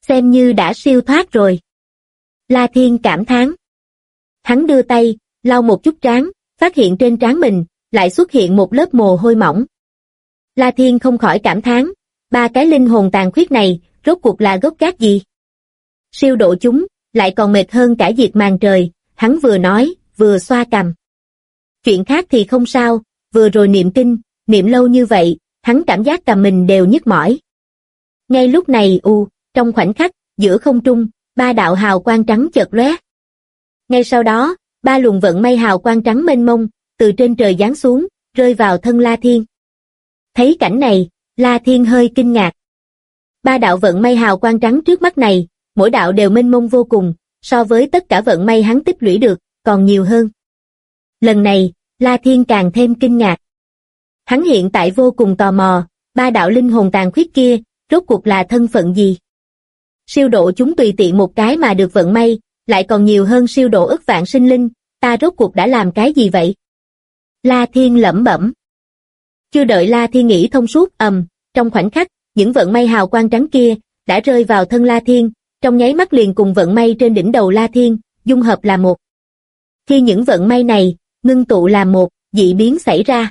Xem như đã siêu thoát rồi. La Thiên cảm thán. Hắn đưa tay, lau một chút trán, phát hiện trên trán mình, lại xuất hiện một lớp mồ hôi mỏng. La Thiên không khỏi cảm thán, ba cái linh hồn tàn khuyết này, rốt cuộc là gốc gác gì? Siêu độ chúng, lại còn mệt hơn cả diệt màn trời, hắn vừa nói, vừa xoa cằm. Chuyện khác thì không sao, vừa rồi niệm kinh, niệm lâu như vậy, hắn cảm giác cằm mình đều nhức mỏi. Ngay lúc này trong khoảnh khắc, giữa không trung, ba đạo hào quang trắng chợt lóe. Ngay sau đó, ba luồng vận mây hào quang trắng mênh mông, từ trên trời giáng xuống, rơi vào thân La Thiên. Thấy cảnh này, La Thiên hơi kinh ngạc. Ba đạo vận mây hào quang trắng trước mắt này, mỗi đạo đều mênh mông vô cùng, so với tất cả vận mây hắn tích lũy được, còn nhiều hơn. Lần này, La Thiên càng thêm kinh ngạc. Hắn hiện tại vô cùng tò mò, ba đạo linh hồn tàn khuyết kia, rốt cuộc là thân phận gì? Siêu độ chúng tùy tiện một cái mà được vận may, lại còn nhiều hơn siêu độ ức vạn sinh linh, ta rốt cuộc đã làm cái gì vậy? La Thiên lẩm bẩm. Chưa đợi La Thiên nghĩ thông suốt, trong khoảnh khắc, những vận may hào quang trắng kia, đã rơi vào thân La Thiên, trong nháy mắt liền cùng vận may trên đỉnh đầu La Thiên, dung hợp là một. Khi những vận may này, ngưng tụ làm một, dị biến xảy ra.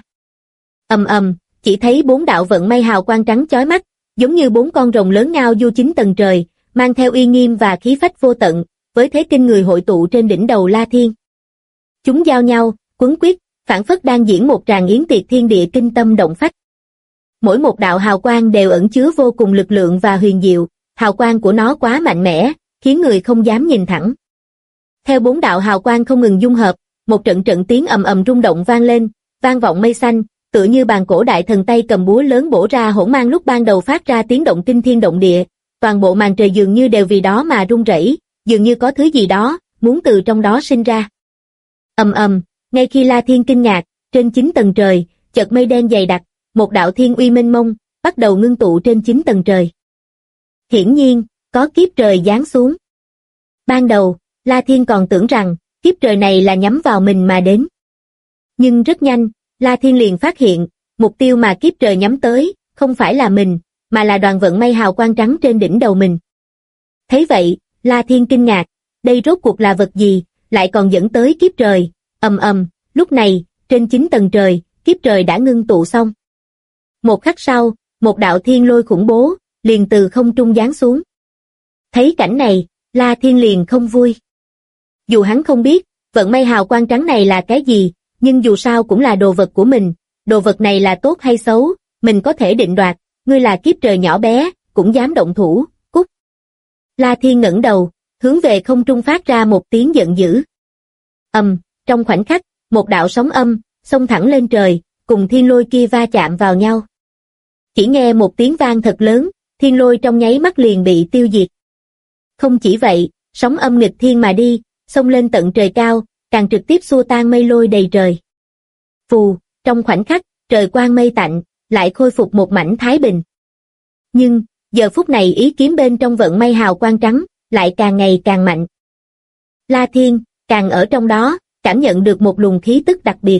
Chỉ thấy bốn đạo vận may hào quang trắng chói mắt, giống như bốn con rồng lớn ngao du 9 tầng trời, mang theo uy nghiêm và khí phách vô tận, với thế kinh người hội tụ trên đỉnh đầu La Thiên. Chúng giao nhau, quấn quýt, phảng phất đang diễn một tràng yến tiệc thiên địa kinh tâm động phách. Mỗi một đạo hào quang đều ẩn chứa vô cùng lực lượng và huyền diệu, hào quang của nó quá mạnh mẽ, khiến người không dám nhìn thẳng. Theo bốn đạo hào quang không ngừng dung hợp, một trận trận tiếng ầm ầm rung động vang lên, vang vọng mây xanh, tựa như bàn cổ đại thần tay cầm búa lớn bổ ra hỗn mang lúc ban đầu phát ra tiếng động kinh thiên động địa, toàn bộ màn trời dường như đều vì đó mà rung rẩy, dường như có thứ gì đó muốn từ trong đó sinh ra. Ngay khi La Thiên kinh ngạc, trên 9 tầng trời, chợt mây đen dày đặc, một đạo thiên uy mênh mông bắt đầu ngưng tụ trên 9 tầng trời. Hiển nhiên, có kiếp trời giáng xuống. Ban đầu, La Thiên còn tưởng rằng kiếp trời này là nhắm vào mình mà đến. Nhưng rất nhanh, La Thiên liền phát hiện, mục tiêu mà kiếp trời nhắm tới, không phải là mình, mà là đoàn vận mây hào quang trắng trên đỉnh đầu mình. Thấy vậy, La Thiên kinh ngạc, đây rốt cuộc là vật gì, lại còn dẫn tới kiếp trời. Lúc này, trên 9 tầng trời, kiếp trời đã ngưng tụ xong. Một khắc sau, một đạo thiên lôi khủng bố, liền từ không trung giáng xuống. Thấy cảnh này, La Thiên liền không vui. Dù hắn không biết, vận may hào quang trắng này là cái gì, nhưng dù sao cũng là đồ vật của mình, đồ vật này là tốt hay xấu, mình có thể định đoạt, ngươi là kiếp trời nhỏ bé, cũng dám động thủ, cút. La Thiên ngẩng đầu, hướng về không trung phát ra một tiếng giận dữ. Trong khoảnh khắc, một đạo sóng âm, xông thẳng lên trời, cùng thiên lôi kia va chạm vào nhau. Chỉ nghe một tiếng vang thật lớn, thiên lôi trong nháy mắt liền bị tiêu diệt. Không chỉ vậy, sóng âm nghịch thiên mà đi, xông lên tận trời cao, càng trực tiếp xua tan mây lôi đầy trời. Phù, trong khoảnh khắc, trời quang mây tạnh, lại khôi phục một mảnh thái bình. Nhưng, giờ phút này ý kiếm bên trong vận mây hào quang trắng, lại càng ngày càng mạnh. La Thiên, càng ở trong đó, cảm nhận được một luồng khí tức đặc biệt.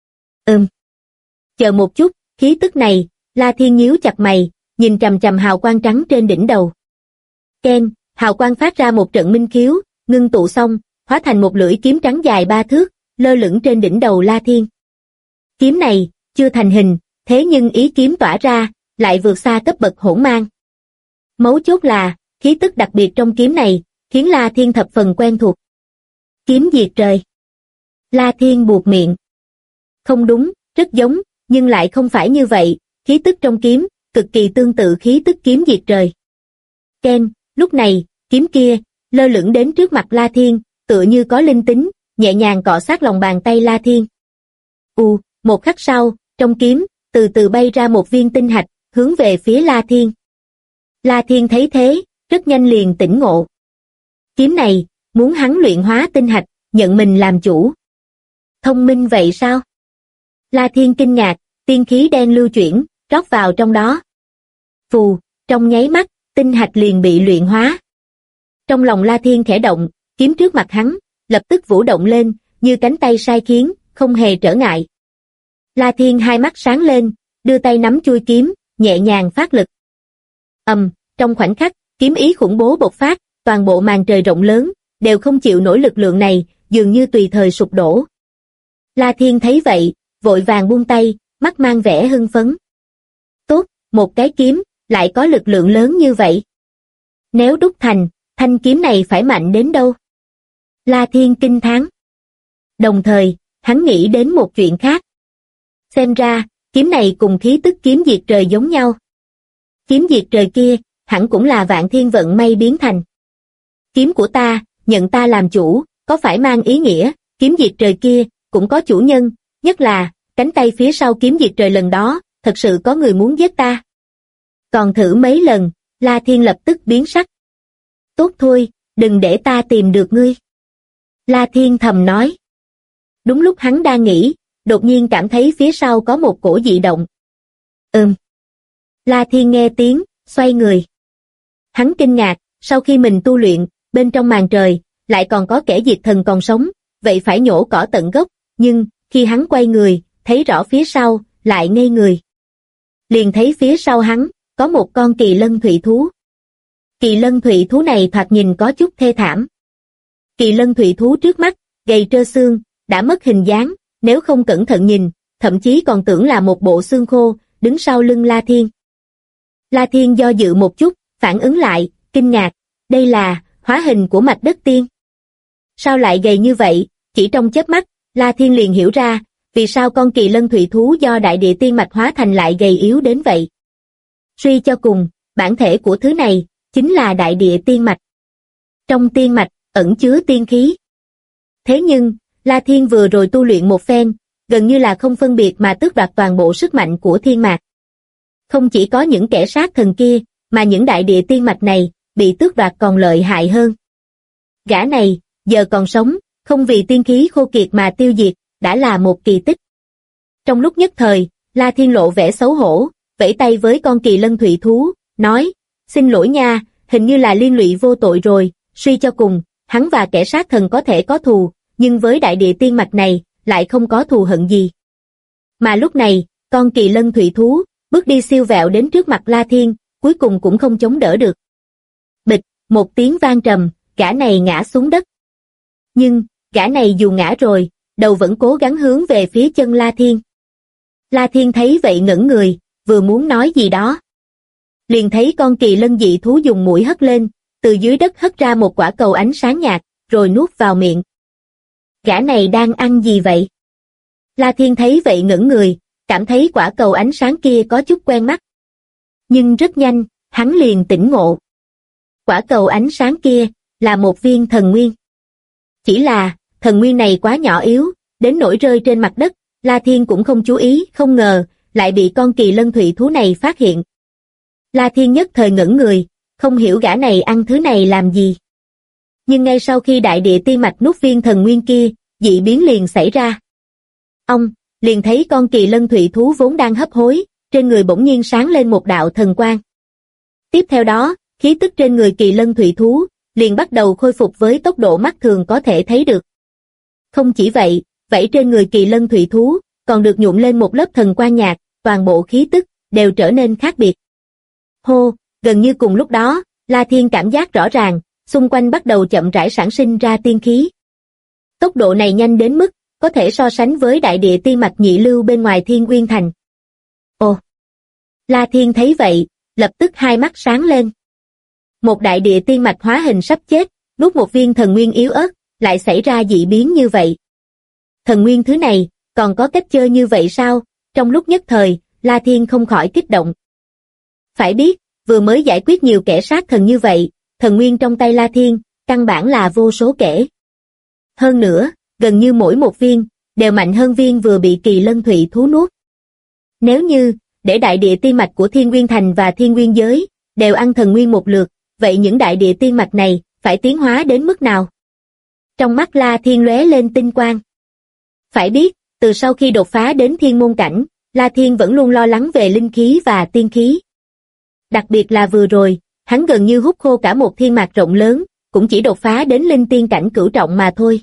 Chờ một chút, khí tức này, La Thiên nhíu chặt mày, nhìn chằm chằm hào quang trắng trên đỉnh đầu. Ken, hào quang phát ra một trận minh khiếu, ngưng tụ xong, hóa thành một lưỡi kiếm trắng dài 3 thước, lơ lửng trên đỉnh đầu La Thiên. Kiếm này, chưa thành hình, thế nhưng ý kiếm tỏa ra, lại vượt xa cấp bậc hỗn mang. Mấu chốt là, khí tức đặc biệt trong kiếm này, khiến La Thiên thập phần quen thuộc. Kiếm diệt trời. La Thiên buột miệng. Không đúng, rất giống, nhưng lại không phải như vậy, khí tức trong kiếm, cực kỳ tương tự khí tức kiếm diệt trời. Ken, lúc này, kiếm kia, lơ lửng đến trước mặt La Thiên, tựa như có linh tính, nhẹ nhàng cọ sát lòng bàn tay La Thiên. Một khắc sau, trong kiếm, từ từ bay ra một viên tinh hạch, hướng về phía La Thiên. La Thiên thấy thế, rất nhanh liền tỉnh ngộ. Kiếm này, muốn hắn luyện hóa tinh hạch, nhận mình làm chủ. Thông minh vậy sao? La Thiên kinh ngạc, tiên khí đen lưu chuyển, rót vào trong đó. Phù, trong nháy mắt, tinh hạch liền bị luyện hóa. Trong lòng La Thiên khẽ động, kiếm trước mặt hắn, lập tức vũ động lên, như cánh tay sai khiến, không hề trở ngại. La Thiên hai mắt sáng lên, đưa tay nắm chuôi kiếm, nhẹ nhàng phát lực. Trong khoảnh khắc, Kiếm ý khủng bố bộc phát, toàn bộ màn trời rộng lớn, đều không chịu nổi lực lượng này, dường như tùy thời sụp đổ. La Thiên thấy vậy, vội vàng buông tay, mắt mang vẻ hưng phấn. Tốt, một cái kiếm, lại có lực lượng lớn như vậy. Nếu đúc thành, thanh kiếm này phải mạnh đến đâu? La Thiên kinh thán. Đồng thời, hắn nghĩ đến một chuyện khác. Xem ra, kiếm này cùng khí tức kiếm diệt trời giống nhau. Kiếm diệt trời kia, hẳn cũng là vạn thiên vận may biến thành. Kiếm của ta, nhận ta làm chủ, có phải mang ý nghĩa, kiếm diệt trời kia, cũng có chủ nhân, nhất là, cánh tay phía sau kiếm diệt trời lần đó, thật sự có người muốn giết ta. Còn thử mấy lần, La Thiên lập tức biến sắc. Tốt thôi, đừng để ta tìm được ngươi. La Thiên thầm nói. Đúng lúc hắn đang nghĩ, đột nhiên cảm thấy phía sau có một cổ dị động. La Thiên nghe tiếng, xoay người. Hắn kinh ngạc, sau khi mình tu luyện, bên trong màn trời, lại còn có kẻ diệt thần còn sống, vậy phải nhổ cỏ tận gốc, nhưng, khi hắn quay người, thấy rõ phía sau, lại ngây người. Liền thấy phía sau hắn, có một con kỳ lân thụy thú. Kỳ lân thụy thú này thoạt nhìn có chút thê thảm. Kỳ lân thụy thú trước mắt, gầy trơ xương, đã mất hình dáng, nếu không cẩn thận nhìn, thậm chí còn tưởng là một bộ xương khô, đứng sau lưng La Thiên. La Thiên do dự một chút, phản ứng lại, kinh ngạc, đây là hóa hình của mạch đất tiên. Sao lại gầy như vậy? Chỉ trong chớp mắt, La Thiên liền hiểu ra, vì sao con kỳ lân thụy thú do đại địa tiên mạch hóa thành lại gầy yếu đến vậy. Suy cho cùng, bản thể của thứ này, chính là đại địa tiên mạch. Trong tiên mạch, ẩn chứa tiên khí. Thế nhưng, La Thiên vừa rồi tu luyện một phen, gần như là không phân biệt mà tước đoạt toàn bộ sức mạnh của thiên mạc. Không chỉ có những kẻ sát thần kia, mà những đại địa tiên mạch này, bị tước đoạt còn lợi hại hơn. Gã này, giờ còn sống, không vì tiên khí khô kiệt mà tiêu diệt, đã là một kỳ tích. Trong lúc nhất thời, La Thiên lộ vẻ xấu hổ, vẫy tay với con kỳ lân thụy thú, nói, xin lỗi nha, hình như là liên lụy vô tội rồi, suy cho cùng, hắn và kẻ sát thần có thể có thù, nhưng với đại địa tiên mạch này, lại không có thù hận gì. Mà lúc này, con kỳ lân thụy thú, bước đi siêu vẹo đến trước mặt La Thiên, cuối cùng cũng không chống đỡ được. Bịch, một tiếng vang trầm, gã này ngã xuống đất. Nhưng, gã này dù ngã rồi, đầu vẫn cố gắng hướng về phía chân La Thiên. La Thiên thấy vậy ngẩn người, vừa muốn nói gì đó. Liền thấy con kỳ lân dị thú dùng mũi hất lên, từ dưới đất hất ra một quả cầu ánh sáng nhạt, rồi nuốt vào miệng. Gã này đang ăn gì vậy? La Thiên thấy vậy ngẩn người, cảm thấy quả cầu ánh sáng kia có chút quen mắt. Nhưng rất nhanh, hắn liền tỉnh ngộ. Quả cầu ánh sáng kia, là một viên thần nguyên. Chỉ là, thần nguyên này quá nhỏ yếu, đến nỗi rơi trên mặt đất, La Thiên cũng không chú ý, không ngờ, lại bị con kỳ lân thụy thú này phát hiện. La Thiên nhất thời ngẩn người, không hiểu gã này ăn thứ này làm gì. Nhưng ngay sau khi đại địa tiên mạch nuốt viên thần nguyên kia, dị biến liền xảy ra. Ông, liền thấy con kỳ lân thụy thú vốn đang hấp hối, trên người bỗng nhiên sáng lên một đạo thần quang. Tiếp theo đó, khí tức trên người kỳ lân thụy thú, liền bắt đầu khôi phục với tốc độ mắt thường có thể thấy được. Không chỉ vậy, vảy trên người kỳ lân thụy thú, còn được nhuộm lên một lớp thần quang nhạt, toàn bộ khí tức, đều trở nên khác biệt. Hô, gần như cùng lúc đó, La Thiên cảm giác rõ ràng, xung quanh bắt đầu chậm rãi sản sinh ra tiên khí. Tốc độ này nhanh đến mức, có thể so sánh với đại địa tiên mạch nhị lưu bên ngoài Thiên Uyên Thành. Ồ! La Thiên thấy vậy, lập tức hai mắt sáng lên. Một đại địa tiên mạch hóa hình sắp chết, nuốt một viên thần nguyên yếu ớt, lại xảy ra dị biến như vậy. Thần nguyên thứ này, còn có cách chơi như vậy sao? Trong lúc nhất thời, La Thiên không khỏi kích động. Phải biết, vừa mới giải quyết nhiều kẻ sát thần như vậy, thần nguyên trong tay La Thiên, căn bản là vô số kể. Hơn nữa, gần như mỗi một viên, đều mạnh hơn viên vừa bị kỳ lân thụy thú nuốt. Nếu như, để đại địa tiên mạch của Thiên Uyên Thành và Thiên Nguyên Giới, đều ăn thần nguyên một lượt, vậy những đại địa tiên mạch này, phải tiến hóa đến mức nào? Trong mắt La Thiên lóe lên tinh quang. Phải biết, từ sau khi đột phá đến thiên môn cảnh, La Thiên vẫn luôn lo lắng về linh khí và tiên khí. Đặc biệt là vừa rồi, hắn gần như hút khô cả một thiên mạc rộng lớn, cũng chỉ đột phá đến linh tiên cảnh cửu trọng mà thôi.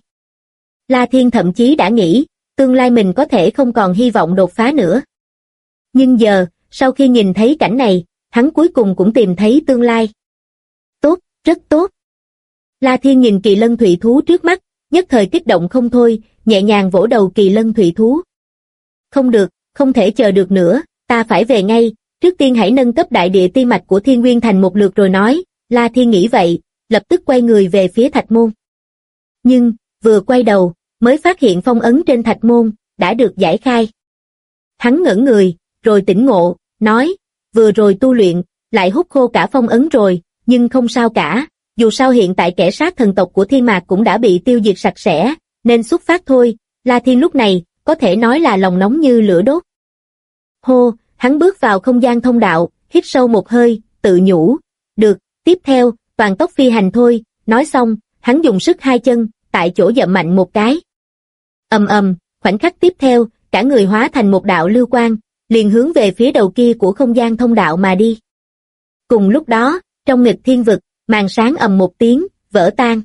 La Thiên thậm chí đã nghĩ, tương lai mình có thể không còn hy vọng đột phá nữa. Nhưng giờ, sau khi nhìn thấy cảnh này, hắn cuối cùng cũng tìm thấy tương lai. Rất tốt. La Thiên nhìn kỳ lân thủy thú trước mắt, nhất thời kích động không thôi, nhẹ nhàng vỗ đầu kỳ lân thủy thú. Không được, không thể chờ được nữa, ta phải về ngay, trước tiên hãy nâng cấp đại địa tiên mạch của Thiên Nguyên Thành một lượt rồi nói. La Thiên nghĩ vậy, lập tức quay người về phía Thạch Môn. Nhưng, vừa quay đầu, mới phát hiện phong ấn trên Thạch Môn, đã được giải khai. Hắn ngẩn người, rồi tỉnh ngộ, nói, vừa rồi tu luyện, lại hút khô cả phong ấn rồi, nhưng không sao cả, dù sao hiện tại kẻ sát thần tộc của Thiên Mạc cũng đã bị tiêu diệt sạch sẽ, nên xuất phát thôi. La Thiên lúc này, có thể nói là lòng nóng như lửa đốt. Hô, hắn bước vào không gian thông đạo, hít sâu một hơi, tự nhủ, được, tiếp theo, toàn tốc phi hành thôi. Nói xong, hắn dùng sức hai chân, tại chỗ dậm mạnh một cái. Ầm ầm, khoảnh khắc tiếp theo, cả người hóa thành một đạo lưu quang, liền hướng về phía đầu kia của không gian thông đạo mà đi. Cùng lúc đó, trong nghịch thiên vực, màn sáng ầm một tiếng, vỡ tan.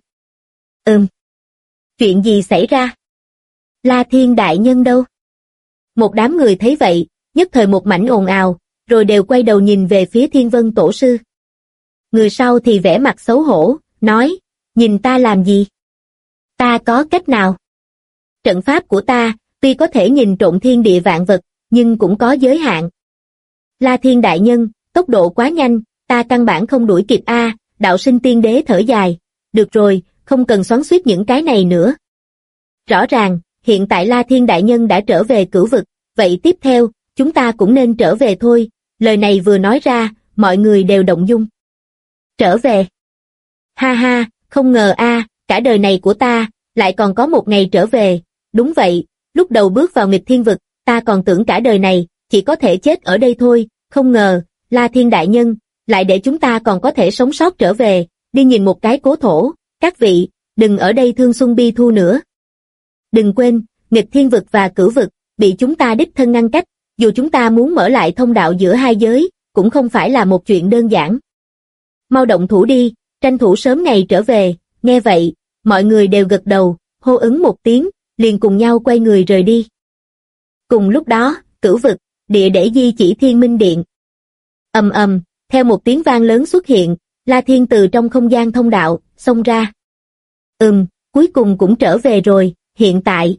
Chuyện gì xảy ra? La Thiên đại nhân đâu? Một đám người thấy vậy, nhất thời một mảnh ồn ào, rồi đều quay đầu nhìn về phía Thiên Vân Tổ Sư. Người sau thì vẻ mặt xấu hổ, nói, nhìn ta làm gì? Ta có cách nào? Trận pháp của ta, tuy có thể nhìn trộn thiên địa vạn vật, nhưng cũng có giới hạn. La Thiên đại nhân, tốc độ quá nhanh, ta căn bản không đuổi kịp a. Đạo Sinh Tiên Đế thở dài, được rồi, không cần xoắn xuýt những cái này nữa. Rõ ràng, hiện tại La Thiên đại nhân đã trở về cửu vực, vậy tiếp theo, chúng ta cũng nên trở về thôi. Lời này vừa nói ra, mọi người đều động dung. Trở về? Ha ha, không ngờ a, cả đời này của ta, lại còn có một ngày trở về. Đúng vậy, lúc đầu bước vào nghịch thiên vực, ta còn tưởng cả đời này, chỉ có thể chết ở đây thôi, không ngờ, La Thiên đại nhân, lại để chúng ta còn có thể sống sót trở về, đi nhìn một cái cố thổ. Các vị, đừng ở đây thương xuân bi thu nữa. Đừng quên, nghịch thiên vực và cửu vực, bị chúng ta đích thân ngăn cách, dù chúng ta muốn mở lại thông đạo giữa hai giới, cũng không phải là một chuyện đơn giản. Mau động thủ đi, tranh thủ sớm ngày trở về. Nghe vậy, mọi người đều gật đầu, hô ứng một tiếng, liền cùng nhau quay người rời đi. Cùng lúc đó, cửu vực, địa để di chỉ Thiên Minh Điện. Ầm ầm, theo một tiếng vang lớn xuất hiện, La Thiên từ trong không gian thông đạo, xông ra. Cuối cùng cũng trở về rồi, hiện tại,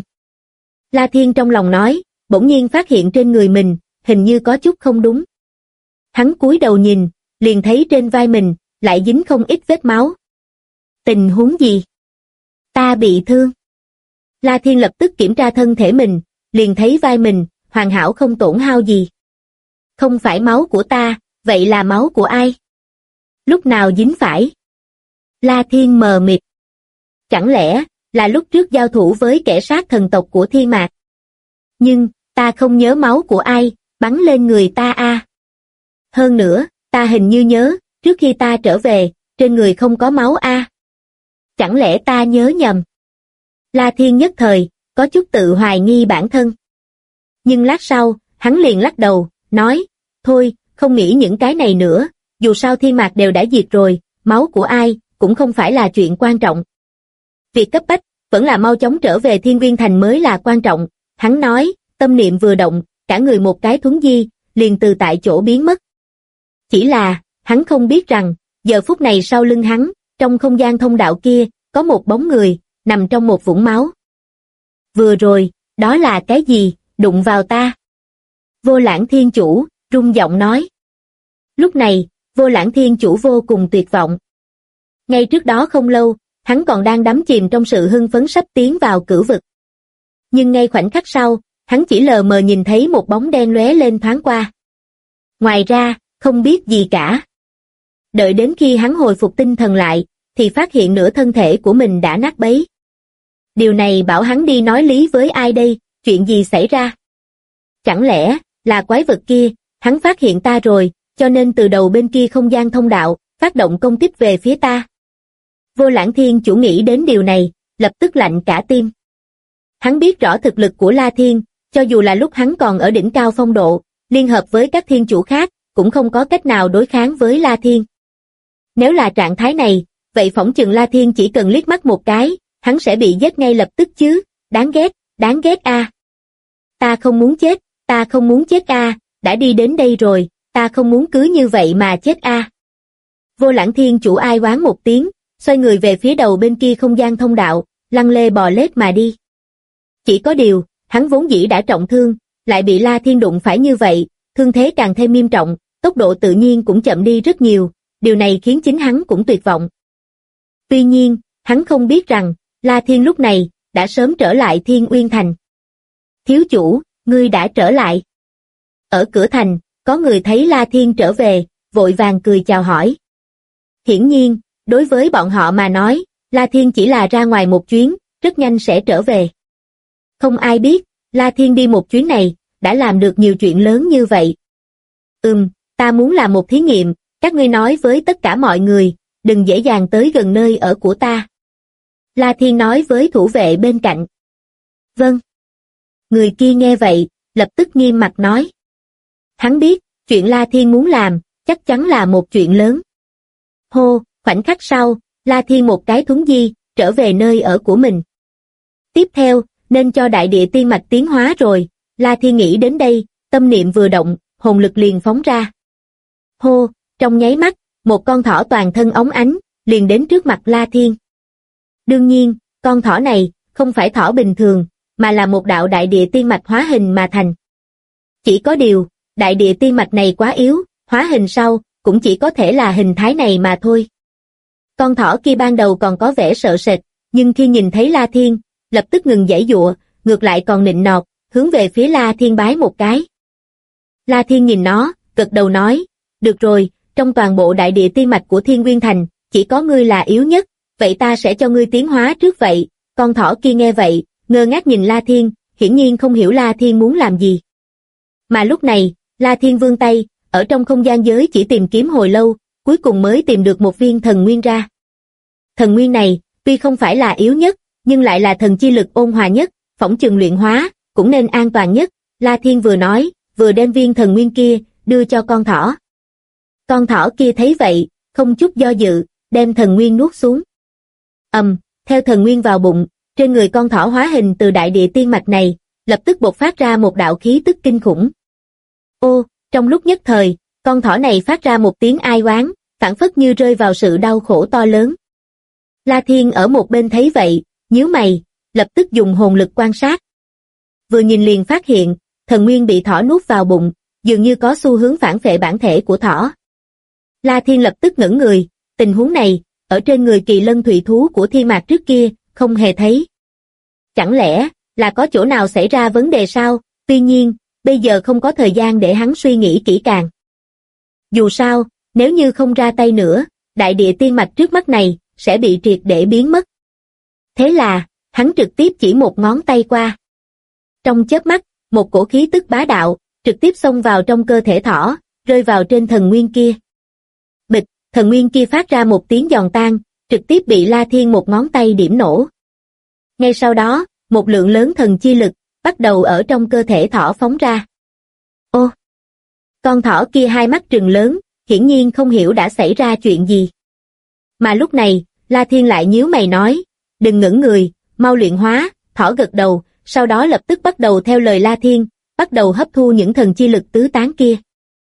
La Thiên trong lòng nói, bỗng nhiên phát hiện trên người mình, hình như có chút không đúng. Hắn cúi đầu nhìn, liền thấy trên vai mình, lại dính không ít vết máu. Tình huống gì? Ta bị thương. La Thiên lập tức kiểm tra thân thể mình, liền thấy vai mình, hoàn hảo không tổn hao gì. Không phải máu của ta, vậy là máu của ai? Lúc nào dính phải? La Thiên mờ mịt. Chẳng lẽ, là lúc trước giao thủ với kẻ sát thần tộc của Thiên Mạc? Nhưng, ta không nhớ máu của ai, bắn lên người ta a. Hơn nữa, ta hình như nhớ, trước khi ta trở về, trên người không có máu a. Chẳng lẽ ta nhớ nhầm? La Thiên nhất thời, có chút tự hoài nghi bản thân. Nhưng lát sau, hắn liền lắc đầu, nói, thôi, không nghĩ những cái này nữa, dù sao Thiên Mạc đều đã diệt rồi, máu của ai, cũng không phải là chuyện quan trọng. Việc cấp bách, vẫn là mau chóng trở về Thiên Nguyên Thành mới là quan trọng. Hắn nói, tâm niệm vừa động, cả người một cái thuấn di, liền từ tại chỗ biến mất. Chỉ là, hắn không biết rằng, giờ phút này sau lưng hắn, trong không gian thông đạo kia, có một bóng người, nằm trong một vũng máu. Vừa rồi, đó là cái gì, đụng vào ta? Vô Lãng Thiên Chủ, rung giọng nói. Lúc này, Vô Lãng Thiên Chủ vô cùng tuyệt vọng. Ngay trước đó không lâu, hắn còn đang đắm chìm trong sự hưng phấn sắp tiến vào cửu vực. Nhưng ngay khoảnh khắc sau, hắn chỉ lờ mờ nhìn thấy một bóng đen lóe lên thoáng qua. Ngoài ra, không biết gì cả. Đợi đến khi hắn hồi phục tinh thần lại, thì phát hiện nửa thân thể của mình đã nát bấy. Điều này bảo hắn đi nói lý với ai đây, chuyện gì xảy ra? Chẳng lẽ, là quái vật kia, hắn phát hiện ta rồi, cho nên từ đầu bên kia không gian thông đạo, phát động công kích về phía ta. Vô Lãng Thiên Chủ nghĩ đến điều này, lập tức lạnh cả tim. Hắn biết rõ thực lực của La Thiên, cho dù là lúc hắn còn ở đỉnh cao phong độ, liên hợp với các thiên chủ khác, cũng không có cách nào đối kháng với La Thiên. Nếu là trạng thái này, vậy phỏng chừng La Thiên chỉ cần liếc mắt một cái, hắn sẽ bị giết ngay lập tức chứ, đáng ghét a. Ta không muốn chết a, đã đi đến đây rồi, ta không muốn cứ như vậy mà chết a. Vô Lãng Thiên Chủ ai oán một tiếng, xoay người về phía đầu bên kia không gian thông đạo, lăn lê bò lết mà đi. Chỉ có điều, hắn vốn dĩ đã trọng thương, lại bị La Thiên đụng phải như vậy, thương thế càng thêm nghiêm trọng, tốc độ tự nhiên cũng chậm đi rất nhiều, điều này khiến chính hắn cũng tuyệt vọng. Tuy nhiên, hắn không biết rằng, La Thiên lúc này, đã sớm trở lại Thiên Uyên Thành. Thiếu chủ, ngươi đã trở lại. Ở cửa thành, có người thấy La Thiên trở về, vội vàng cười chào hỏi. Hiển nhiên, đối với bọn họ mà nói, La Thiên chỉ là ra ngoài một chuyến, rất nhanh sẽ trở về. Không ai biết, La Thiên đi một chuyến này, đã làm được nhiều chuyện lớn như vậy. Ta muốn làm một thí nghiệm, các ngươi nói với tất cả mọi người, đừng dễ dàng tới gần nơi ở của ta. La Thiên nói với thủ vệ bên cạnh. Vâng. Người kia nghe vậy, lập tức nghiêm mặt nói. Hắn biết, chuyện La Thiên muốn làm, chắc chắn là một chuyện lớn. Hô, khoảnh khắc sau, La Thiên một cái thuấn di, trở về nơi ở của mình. Tiếp theo, nên cho đại địa tiên mạch tiến hóa rồi, La Thiên nghĩ đến đây, tâm niệm vừa động, hồn lực liền phóng ra. Hô, trong nháy mắt, một con thỏ toàn thân óng ánh, liền đến trước mặt La Thiên. Đương nhiên, con thỏ này, không phải thỏ bình thường, mà là một đạo đại địa tiên mạch hóa hình mà thành. Chỉ có điều, đại địa tiên mạch này quá yếu, hóa hình sau, cũng chỉ có thể là hình thái này mà thôi. Con thỏ kia ban đầu còn có vẻ sợ sệt, nhưng khi nhìn thấy La Thiên, lập tức ngừng giãy giụa, ngược lại còn nịnh nọt, hướng về phía La Thiên bái một cái. La Thiên nhìn nó, gật đầu nói, được rồi, trong toàn bộ đại địa tiên mạch của Thiên Nguyên Thành, chỉ có ngươi là yếu nhất, vậy ta sẽ cho ngươi tiến hóa trước vậy. Con thỏ kia nghe vậy, ngơ ngác nhìn La Thiên, hiển nhiên không hiểu La Thiên muốn làm gì. Mà lúc này, La Thiên vươn tay, ở trong không gian giới chỉ tìm kiếm hồi lâu, cuối cùng mới tìm được một viên thần nguyên ra. Thần nguyên này, tuy không phải là yếu nhất, nhưng lại là thần chi lực ôn hòa nhất, phỏng chừng luyện hóa, cũng nên an toàn nhất. La Thiên vừa nói, vừa đem viên thần nguyên kia, đưa cho con thỏ. Con thỏ kia thấy vậy, không chút do dự, đem thần nguyên nuốt xuống. Theo thần nguyên vào bụng, trên người con thỏ hóa hình từ đại địa tiên mạch này, lập tức bộc phát ra một đạo khí tức kinh khủng. Ô, trong lúc nhất thời, con thỏ này phát ra một tiếng ai oán, phảng phất như rơi vào sự đau khổ to lớn. La Thiên ở một bên thấy vậy, nhíu mày, lập tức dùng hồn lực quan sát. Vừa nhìn liền phát hiện, thần nguyên bị thỏ nuốt vào bụng, dường như có xu hướng phản phệ bản thể của thỏ. La Thiên lập tức ngẩn người, tình huống này, ở trên người kỳ lân thụy thú của Thiên Mạc trước kia, không hề thấy. Chẳng lẽ, là có chỗ nào xảy ra vấn đề sao? Tuy nhiên, bây giờ không có thời gian để hắn suy nghĩ kỹ càng. Dù sao, nếu như không ra tay nữa, đại địa tiên mạch trước mắt này, sẽ bị triệt để biến mất. Thế là, hắn trực tiếp chỉ một ngón tay qua. Trong chớp mắt, một cổ khí tức bá đạo, trực tiếp xông vào trong cơ thể thỏ, rơi vào trên thần nguyên kia. Bịch, thần nguyên kia phát ra một tiếng giòn tan, trực tiếp bị La Thiên một ngón tay điểm nổ. Ngay sau đó, một lượng lớn thần chi lực, bắt đầu ở trong cơ thể thỏ phóng ra. Ô! Con thỏ kia hai mắt trừng lớn, hiển nhiên không hiểu đã xảy ra chuyện gì. Mà lúc này, La Thiên lại nhíu mày nói, đừng ngẩn người, mau luyện hóa. Thỏ gật đầu, sau đó lập tức bắt đầu theo lời La Thiên, bắt đầu hấp thu những thần chi lực tứ tán kia.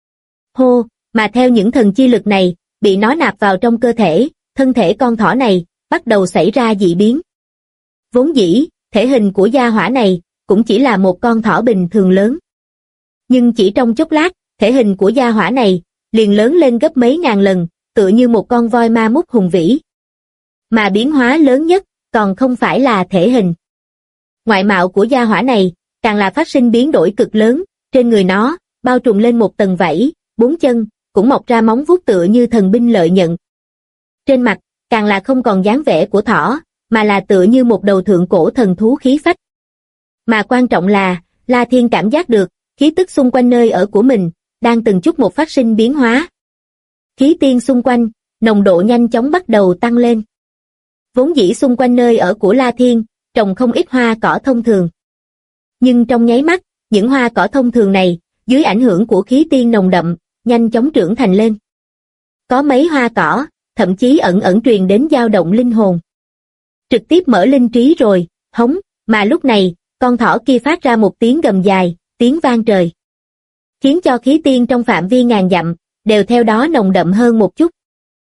Hô, mà theo những thần chi lực này, bị nó nạp vào trong cơ thể, thân thể con thỏ này, bắt đầu xảy ra dị biến. Vốn dĩ, thể hình của gia hỏa này, cũng chỉ là một con thỏ bình thường lớn. Nhưng chỉ trong chốc lát, thể hình của gia hỏa này, liền lớn lên gấp mấy ngàn lần, tựa như một con voi ma mút hùng vĩ. Mà biến hóa lớn nhất, còn không phải là thể hình. Ngoại mạo của gia hỏa này, càng là phát sinh biến đổi cực lớn, trên người nó, bao trùm lên một tầng vảy, 4 chân, cũng mọc ra móng vuốt tựa như thần binh lợi nhận. Trên mặt, càng là không còn dáng vẻ của thỏ, mà là tựa như một đầu thượng cổ thần thú khí phách. Mà quan trọng là, La Thiên cảm giác được, khí tức xung quanh nơi ở của mình, đang từng chút một phát sinh biến hóa. Khí tiên xung quanh, nồng độ nhanh chóng bắt đầu tăng lên. Vốn dĩ xung quanh nơi ở của La Thiên, trồng không ít hoa cỏ thông thường. Nhưng trong nháy mắt, những hoa cỏ thông thường này, dưới ảnh hưởng của khí tiên nồng đậm, nhanh chóng trưởng thành lên. Có mấy hoa cỏ, thậm chí ẩn ẩn truyền đến dao động linh hồn. Trực tiếp mở linh trí rồi, hống, mà lúc này, con thỏ kia phát ra một tiếng gầm dài, tiếng vang trời. Khiến cho khí tiên trong phạm vi ngàn dặm, đều theo đó nồng đậm hơn một chút.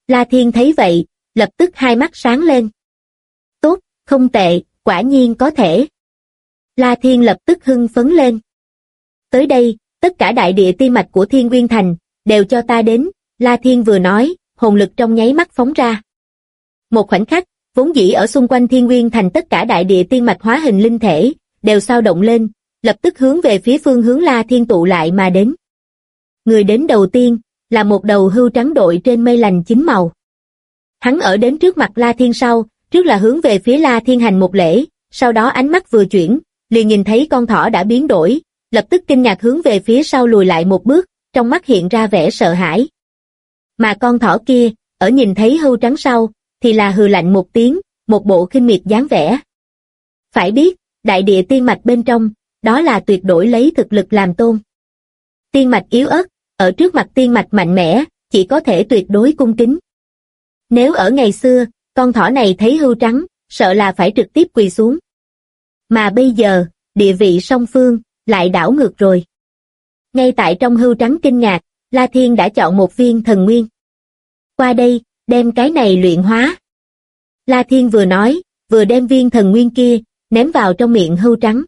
La Thiên thấy vậy, lập tức hai mắt sáng lên. Tốt, không tệ, quả nhiên có thể. La Thiên lập tức hưng phấn lên. Tới đây, tất cả đại địa tiên mạch của Thiên Nguyên Thành, đều cho ta đến, La Thiên vừa nói, hồn lực trong nháy mắt phóng ra. Một khoảnh khắc, vốn dĩ ở xung quanh Thiên Nguyên Thành tất cả đại địa tiên mạch hóa hình linh thể, đều sao động lên, lập tức hướng về phía phương hướng La Thiên tụ lại mà đến. Người đến đầu tiên, là một đầu hươu trắng đội trên mây lành chín màu. Hắn ở đến trước mặt La Thiên sau, trước là hướng về phía La Thiên hành một lễ, sau đó ánh mắt vừa chuyển, liền nhìn thấy con thỏ đã biến đổi, lập tức kinh ngạc hướng về phía sau lùi lại một bước, trong mắt hiện ra vẻ sợ hãi. Mà con thỏ kia, ở nhìn thấy hươu trắng sau, thì là hừ lạnh một tiếng, một bộ khinh miệt dáng vẻ. Phải biết, đại địa tiên mạch bên trong, đó là tuyệt đối lấy thực lực làm tôn. Tiên mạch yếu ớt, ở trước mặt tiên mạch mạnh mẽ, chỉ có thể tuyệt đối cung kính. Nếu ở ngày xưa, con thỏ này thấy hươu trắng, sợ là phải trực tiếp quỳ xuống. Mà bây giờ, địa vị song phương, lại đảo ngược rồi. Ngay tại trong hươu trắng kinh ngạc, La Thiên đã chọn một viên thần nguyên. Qua đây, đem cái này luyện hóa. La Thiên vừa nói, vừa đem viên thần nguyên kia, ném vào trong miệng hươu trắng.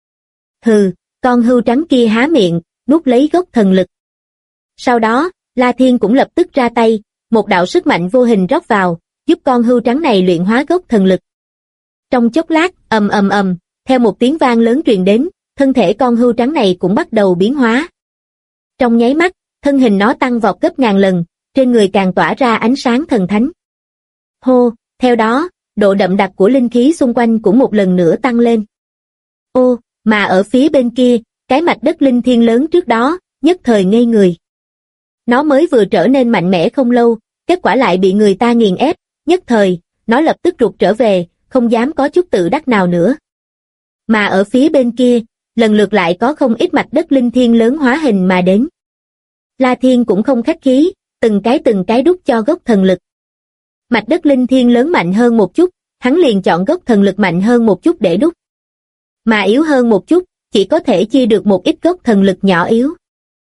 Hừ, con hươu trắng kia há miệng, nuốt lấy gốc thần lực. Sau đó, La Thiên cũng lập tức ra tay, một đạo sức mạnh vô hình rót vào, giúp con hươu trắng này luyện hóa gốc thần lực. Trong chốc lát, ầm ầm ầm, theo một tiếng vang lớn truyền đến, thân thể con hươu trắng này cũng bắt đầu biến hóa. Trong nháy mắt, thân hình nó tăng vọt gấp ngàn lần, trên người càng tỏa ra ánh sáng thần thánh. Hô, theo đó, độ đậm đặc của linh khí xung quanh cũng một lần nữa tăng lên. Ô, mà ở phía bên kia, cái mạch đất linh thiên lớn trước đó, nhất thời ngây người. Nó mới vừa trở nên mạnh mẽ không lâu, kết quả lại bị người ta nghiền ép, nhất thời, nó lập tức rụt trở về, không dám có chút tự đắc nào nữa. Mà ở phía bên kia, lần lượt lại có không ít mạch đất linh thiên lớn hóa hình mà đến. La Thiên cũng không khách khí, từng cái đút cho gốc thần lực. Mạch đất linh thiên lớn mạnh hơn một chút, hắn liền chọn gốc thần lực mạnh hơn một chút để đút. Mà yếu hơn một chút, chỉ có thể chia được một ít gốc thần lực nhỏ yếu.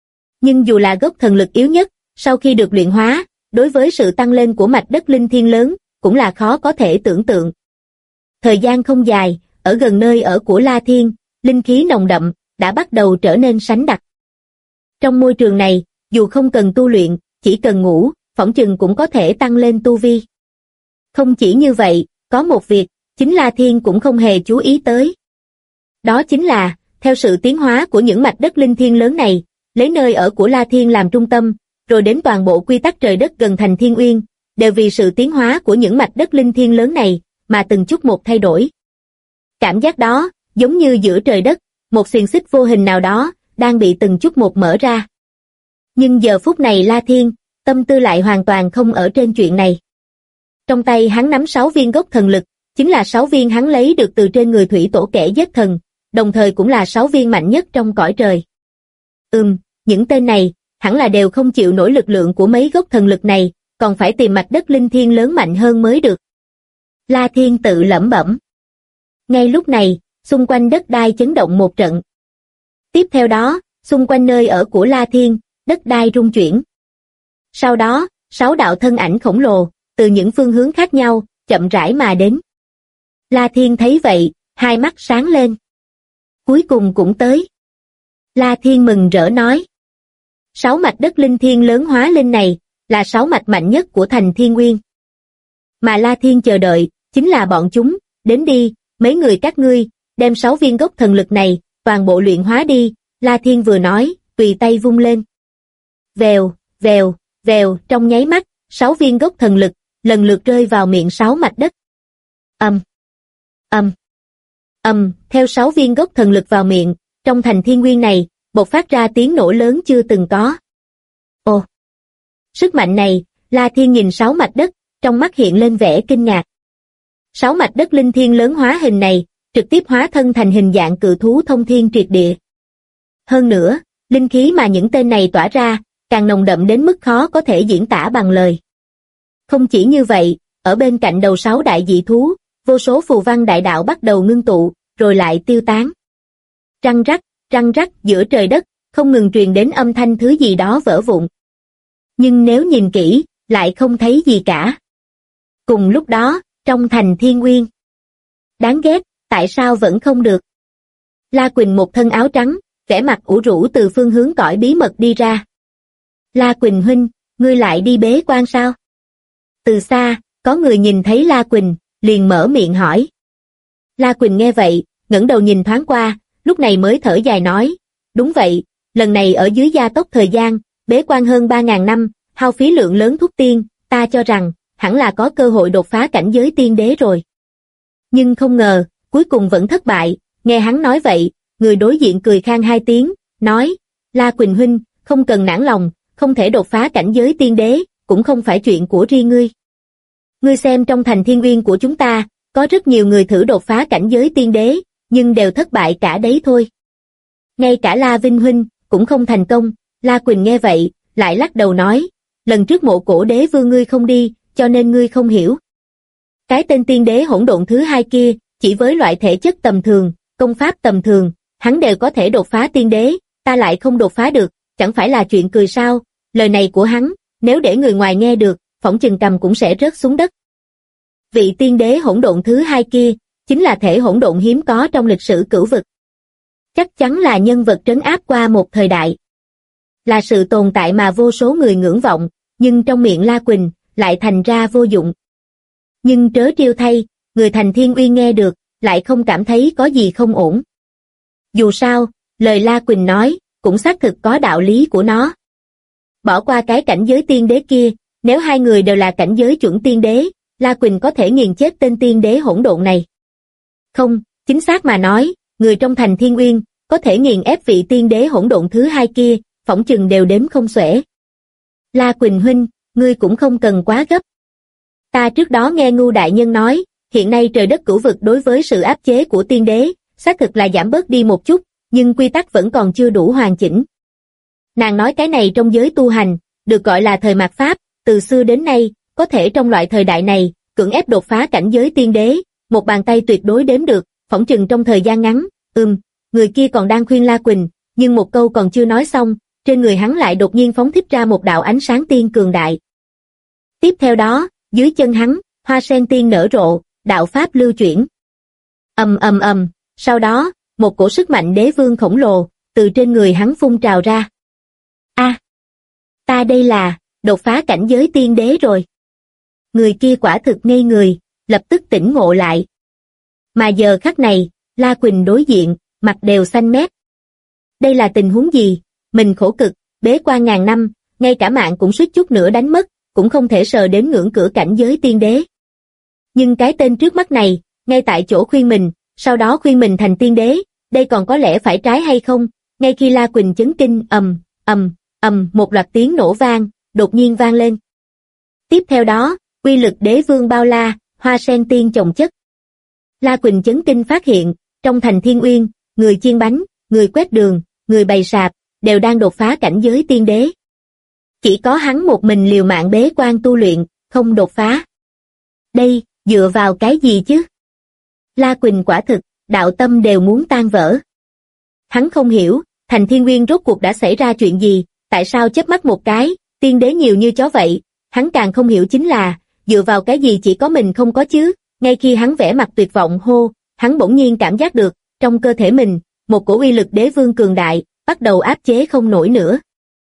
Nhưng dù là gốc thần lực yếu nhất, sau khi được luyện hóa, đối với sự tăng lên của mạch đất linh thiên lớn, cũng là khó có thể tưởng tượng. Thời gian không dài, ở gần nơi ở của La Thiên, linh khí nồng đậm, đã bắt đầu trở nên sánh đặc. Trong môi trường này, dù không cần tu luyện, chỉ cần ngủ, phỏng chừng cũng có thể tăng lên tu vi. Không chỉ như vậy, có một việc, chính La Thiên cũng không hề chú ý tới. Đó chính là, theo sự tiến hóa của những mạch đất linh thiên lớn này, lấy nơi ở của La Thiên làm trung tâm, rồi đến toàn bộ quy tắc trời đất gần thành Thiên Uyên, đều vì sự tiến hóa của những mạch đất linh thiên lớn này, mà từng chút một thay đổi. Cảm giác đó, giống như giữa trời đất, một xiềng xích vô hình nào đó, đang bị từng chút một mở ra. Nhưng giờ phút này La Thiên, tâm tư lại hoàn toàn không ở trên chuyện này. Trong tay hắn nắm 6 viên gốc thần lực, chính là 6 viên hắn lấy được từ trên người thủy tổ kẻ giết thần, đồng thời cũng là 6 viên mạnh nhất trong cõi trời. Những tên này, hẳn là đều không chịu nổi lực lượng của mấy gốc thần lực này, còn phải tìm mạch đất linh thiên lớn mạnh hơn mới được. La Thiên tự lẩm bẩm. Ngay lúc này, xung quanh đất đai chấn động một trận. Tiếp theo đó, xung quanh nơi ở của La Thiên, đất đai rung chuyển. Sau đó, 6 đạo thân ảnh khổng lồ, từ những phương hướng khác nhau, chậm rãi mà đến. La Thiên thấy vậy, hai mắt sáng lên. Cuối cùng cũng tới. La Thiên mừng rỡ nói. 6 mạch đất linh thiên lớn hóa linh này, là 6 mạch mạnh nhất của thành Thiên Nguyên. Mà La Thiên chờ đợi, chính là bọn chúng, đến đi, mấy người các ngươi, đem 6 viên gốc thần lực này, toàn bộ luyện hóa đi, La Thiên vừa nói, tùy tay vung lên. Vèo, vèo, vèo, trong nháy mắt, 6 viên gốc thần lực, lần lượt rơi vào miệng 6 mạch đất. Theo 6 viên gốc thần lực vào miệng, trong thành Thiên Nguyên này, bộc phát ra tiếng nổ lớn chưa từng có. Ồ! Sức mạnh này, La Thiên nhìn 6 mạch đất, trong mắt hiện lên vẻ kinh ngạc. 6 mạch đất linh thiên lớn hóa hình này, trực tiếp hóa thân thành hình dạng cự thú thông thiên triệt địa. Hơn nữa, linh khí mà những tên này tỏa ra, càng nồng đậm đến mức khó có thể diễn tả bằng lời. Không chỉ như vậy, ở bên cạnh đầu 6 đại dị thú, vô số phù văn đại đạo bắt đầu ngưng tụ, rồi lại tiêu tán. Răng rắc giữa trời đất, không ngừng truyền đến âm thanh thứ gì đó vỡ vụn. Nhưng nếu nhìn kỹ, lại không thấy gì cả. Cùng lúc đó, trong thành Thiên Uyên. Đáng ghét, tại sao vẫn không được? La Quỳnh một thân áo trắng, vẻ mặt ủ rũ từ phương hướng cõi bí mật đi ra. La Quỳnh huynh, ngươi lại đi bế quan sao? Từ xa, có người nhìn thấy La Quỳnh, liền mở miệng hỏi. La Quỳnh nghe vậy, ngẩng đầu nhìn thoáng qua, lúc này mới thở dài nói, đúng vậy, lần này ở dưới gia tốc thời gian, bế quan hơn 3.000 năm, hao phí lượng lớn thuốc tiên, ta cho rằng, hẳn là có cơ hội đột phá cảnh giới tiên đế rồi. Nhưng không ngờ, cuối cùng vẫn thất bại, nghe hắn nói vậy, người đối diện cười khan hai tiếng, nói, La Quỳnh huynh, không cần nản lòng, không thể đột phá cảnh giới tiên đế, cũng không phải chuyện của riêng ngươi. Ngươi xem trong thành Thiên Uyên của chúng ta, có rất nhiều người thử đột phá cảnh giới tiên đế, nhưng đều thất bại cả đấy thôi. Ngay cả La Vinh huynh, cũng không thành công. La Quỳnh nghe vậy, lại lắc đầu nói, lần trước Mộ Cổ Đế Vương ngươi không đi, cho nên ngươi không hiểu. Cái tên tiên đế hỗn độn thứ hai kia, chỉ với loại thể chất tầm thường, công pháp tầm thường, hắn đều có thể đột phá tiên đế, ta lại không đột phá được, chẳng phải là chuyện cười sao? Lời này của hắn, nếu để người ngoài nghe được, phỏng chừng cầm cũng sẽ rớt xuống đất. Vị tiên đế hỗn độn thứ hai kia, chính là thể hỗn độn hiếm có trong lịch sử cửu vực. Chắc chắn là nhân vật trấn áp qua một thời đại. Là sự tồn tại mà vô số người ngưỡng vọng, nhưng trong miệng La Quỳnh, lại thành ra vô dụng. Nhưng trớ trêu thay, người thành Thiên Uyên nghe được, lại không cảm thấy có gì không ổn. Dù sao, lời La Quỳnh nói, cũng xác thực có đạo lý của nó. Bỏ qua cái cảnh giới tiên đế kia, nếu hai người đều là cảnh giới chuẩn tiên đế, La Quỳnh có thể nghiền chết tên tiên đế hỗn độn này. Không, chính xác mà nói, người trong thành Thiên Uyên, có thể nghiền ép vị tiên đế hỗn độn thứ hai kia, phỏng chừng đều đếm không xuể. La Quỳnh huynh, ngươi cũng không cần quá gấp. Ta trước đó nghe Ngưu đại nhân nói, hiện nay trời đất cửu vực đối với sự áp chế của tiên đế, xác thực là giảm bớt đi một chút, nhưng quy tắc vẫn còn chưa đủ hoàn chỉnh. Nàng nói cái này trong giới tu hành, được gọi là thời mạt pháp, từ xưa đến nay, có thể trong loại thời đại này, cưỡng ép đột phá cảnh giới tiên đế, một bàn tay tuyệt đối đếm được, phỏng chừng trong thời gian ngắn. Người kia còn đang khuyên La Quỳnh, nhưng một câu còn chưa nói xong, trên người hắn lại đột nhiên phóng thích ra một đạo ánh sáng tiên cường đại. Tiếp theo đó, dưới chân hắn, hoa sen tiên nở rộ, đạo pháp lưu chuyển. Sau đó, một cổ sức mạnh đế vương khổng lồ, từ trên người hắn phun trào ra. Ta đây là, đột phá cảnh giới tiên đế rồi. Người kia quả thực ngây người, lập tức tỉnh ngộ lại. Mà giờ khắc này, La Quỳnh đối diện, mặt đều xanh mét. Đây là tình huống gì? Mình khổ cực, bế quan ngàn năm, ngay cả mạng cũng suýt chút nữa đánh mất, cũng không thể sờ đến ngưỡng cửa cảnh giới tiên đế. Nhưng cái tên trước mắt này, ngay tại chỗ khuyên mình, sau đó khuyên mình thành tiên đế, đây còn có lẽ phải trái hay không? Ngay khi La Quỳnh chấn kinh, một loạt tiếng nổ vang, đột nhiên vang lên. Tiếp theo đó, uy lực đế vương bao la, hoa sen tiên chồng chất. La Quỳnh chấn kinh phát hiện, trong thành Thiên Uyên, người chiên bánh, người quét đường, người bày sạp, đều đang đột phá cảnh giới tiên đế. Chỉ có hắn một mình liều mạng bế quan tu luyện, không đột phá. Đây, dựa vào cái gì chứ? La Quỳnh quả thực, đạo tâm đều muốn tan vỡ. Hắn không hiểu, thành Thiên Uyên rốt cuộc đã xảy ra chuyện gì, tại sao chớp mắt một cái, tiên đế nhiều như chó vậy, hắn càng không hiểu chính là, dựa vào cái gì chỉ có mình không có chứ, ngay khi hắn vẻ mặt tuyệt vọng hô, hắn bỗng nhiên cảm giác được, trong cơ thể mình, một cổ uy lực đế vương cường đại, bắt đầu áp chế không nổi nữa.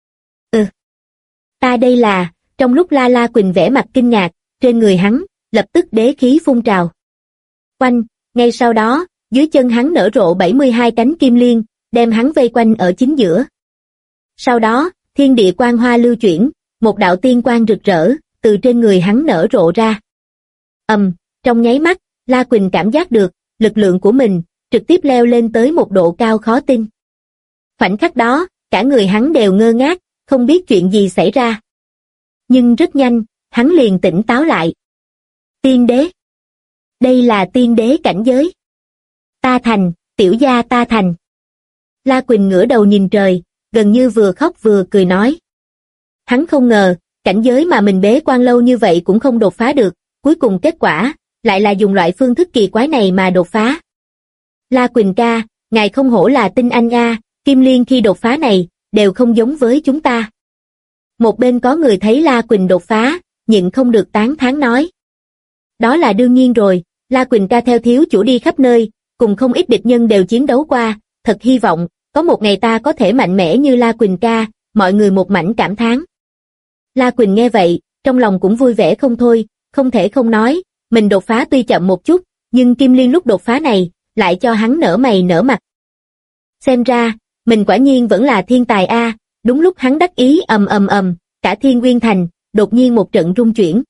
Ta đây là, trong lúc La Quỳnh vẻ mặt kinh ngạc, trên người hắn, lập tức đế khí phun trào. Quanh, ngay sau đó, dưới chân hắn nở rộ 72 cánh kim liên, đem hắn vây quanh ở chính giữa. Sau đó, thiên địa quang hoa lưu chuyển, một đạo tiên quang rực rỡ, từ trên người hắn nở rộ ra. Trong nháy mắt, La Quỳnh cảm giác được, lực lượng của mình, trực tiếp leo lên tới một độ cao khó tin. Khoảnh khắc đó, cả người hắn đều ngơ ngác, không biết chuyện gì xảy ra. Nhưng rất nhanh, hắn liền tỉnh táo lại. Tiên đế. Đây là tiên đế cảnh giới. Ta thành, tiểu gia ta thành. La Quỳnh ngửa đầu nhìn trời, gần như vừa khóc vừa cười nói. Hắn không ngờ, cảnh giới mà mình bế quan lâu như vậy cũng không đột phá được, cuối cùng kết quả, lại là dùng loại phương thức kỳ quái này mà đột phá. La Quỳnh ca, ngài không hổ là tinh anh a, kim liên khi đột phá này, đều không giống với chúng ta. Một bên có người thấy La Quỳnh đột phá, nhịn không được tán thán nói. Đó là đương nhiên rồi, La Quỳnh ca theo thiếu chủ đi khắp nơi, cùng không ít địch nhân đều chiến đấu qua, thật hy vọng, có một ngày ta có thể mạnh mẽ như La Quỳnh ca, mọi người một mảnh cảm thán. La Quỳnh nghe vậy, trong lòng cũng vui vẻ không thôi, không thể không nói, mình đột phá tuy chậm một chút, nhưng Kim Liên lúc đột phá này, lại cho hắn nở mày nở mặt. Xem ra, mình quả nhiên vẫn là thiên tài a. Đúng lúc hắn đắc ý cả Thiên Nguyên Thành, đột nhiên một trận rung chuyển.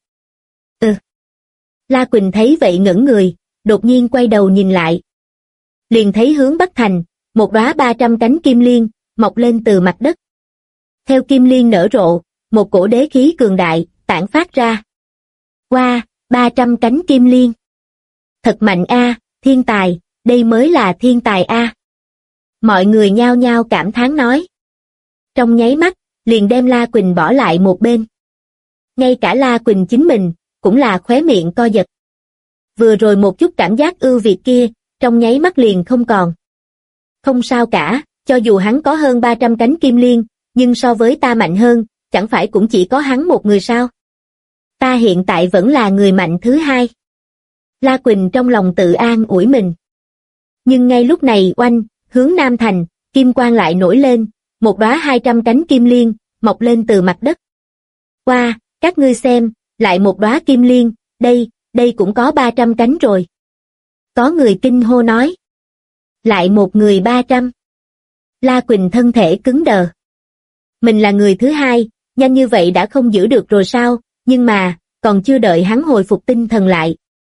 La Quỳnh thấy vậy ngẩn người, đột nhiên quay đầu nhìn lại. Liền thấy hướng Bắc Thành, một đóa 300 cánh kim liên, mọc lên từ mặt đất. Theo kim liên nở rộ, một cổ đế khí cường đại, tản phát ra. Wow, 300 cánh kim liên. Thật mạnh a, thiên tài, đây mới là thiên tài a. Mọi người nhao nhao cảm thán nói. Trong nháy mắt, liền đem La Quỳnh bỏ lại một bên. Ngay cả La Quỳnh chính mình, cũng là khóe miệng co giật. Vừa rồi một chút cảm giác ưu việt kia, trong nháy mắt liền không còn. Không sao cả, cho dù hắn có hơn 300 cánh kim liên, nhưng so với ta mạnh hơn, chẳng phải cũng chỉ có hắn một người sao? Ta hiện tại vẫn là người mạnh thứ hai. La Quỳnh trong lòng tự an ủi mình. Nhưng ngay lúc này oanh, hướng Nam Thành, kim quang lại nổi lên, một đóa 200 cánh kim liên, mọc lên từ mặt đất. Wow, các ngươi xem, lại một đóa kim liên, đây cũng có 300 cánh rồi. Có người kinh hô nói. Lại một người 300. La Quỳnh thân thể cứng đờ. Mình là người thứ hai, nhanh như vậy đã không giữ được rồi sao, nhưng mà, còn chưa đợi hắn hồi phục tinh thần lại.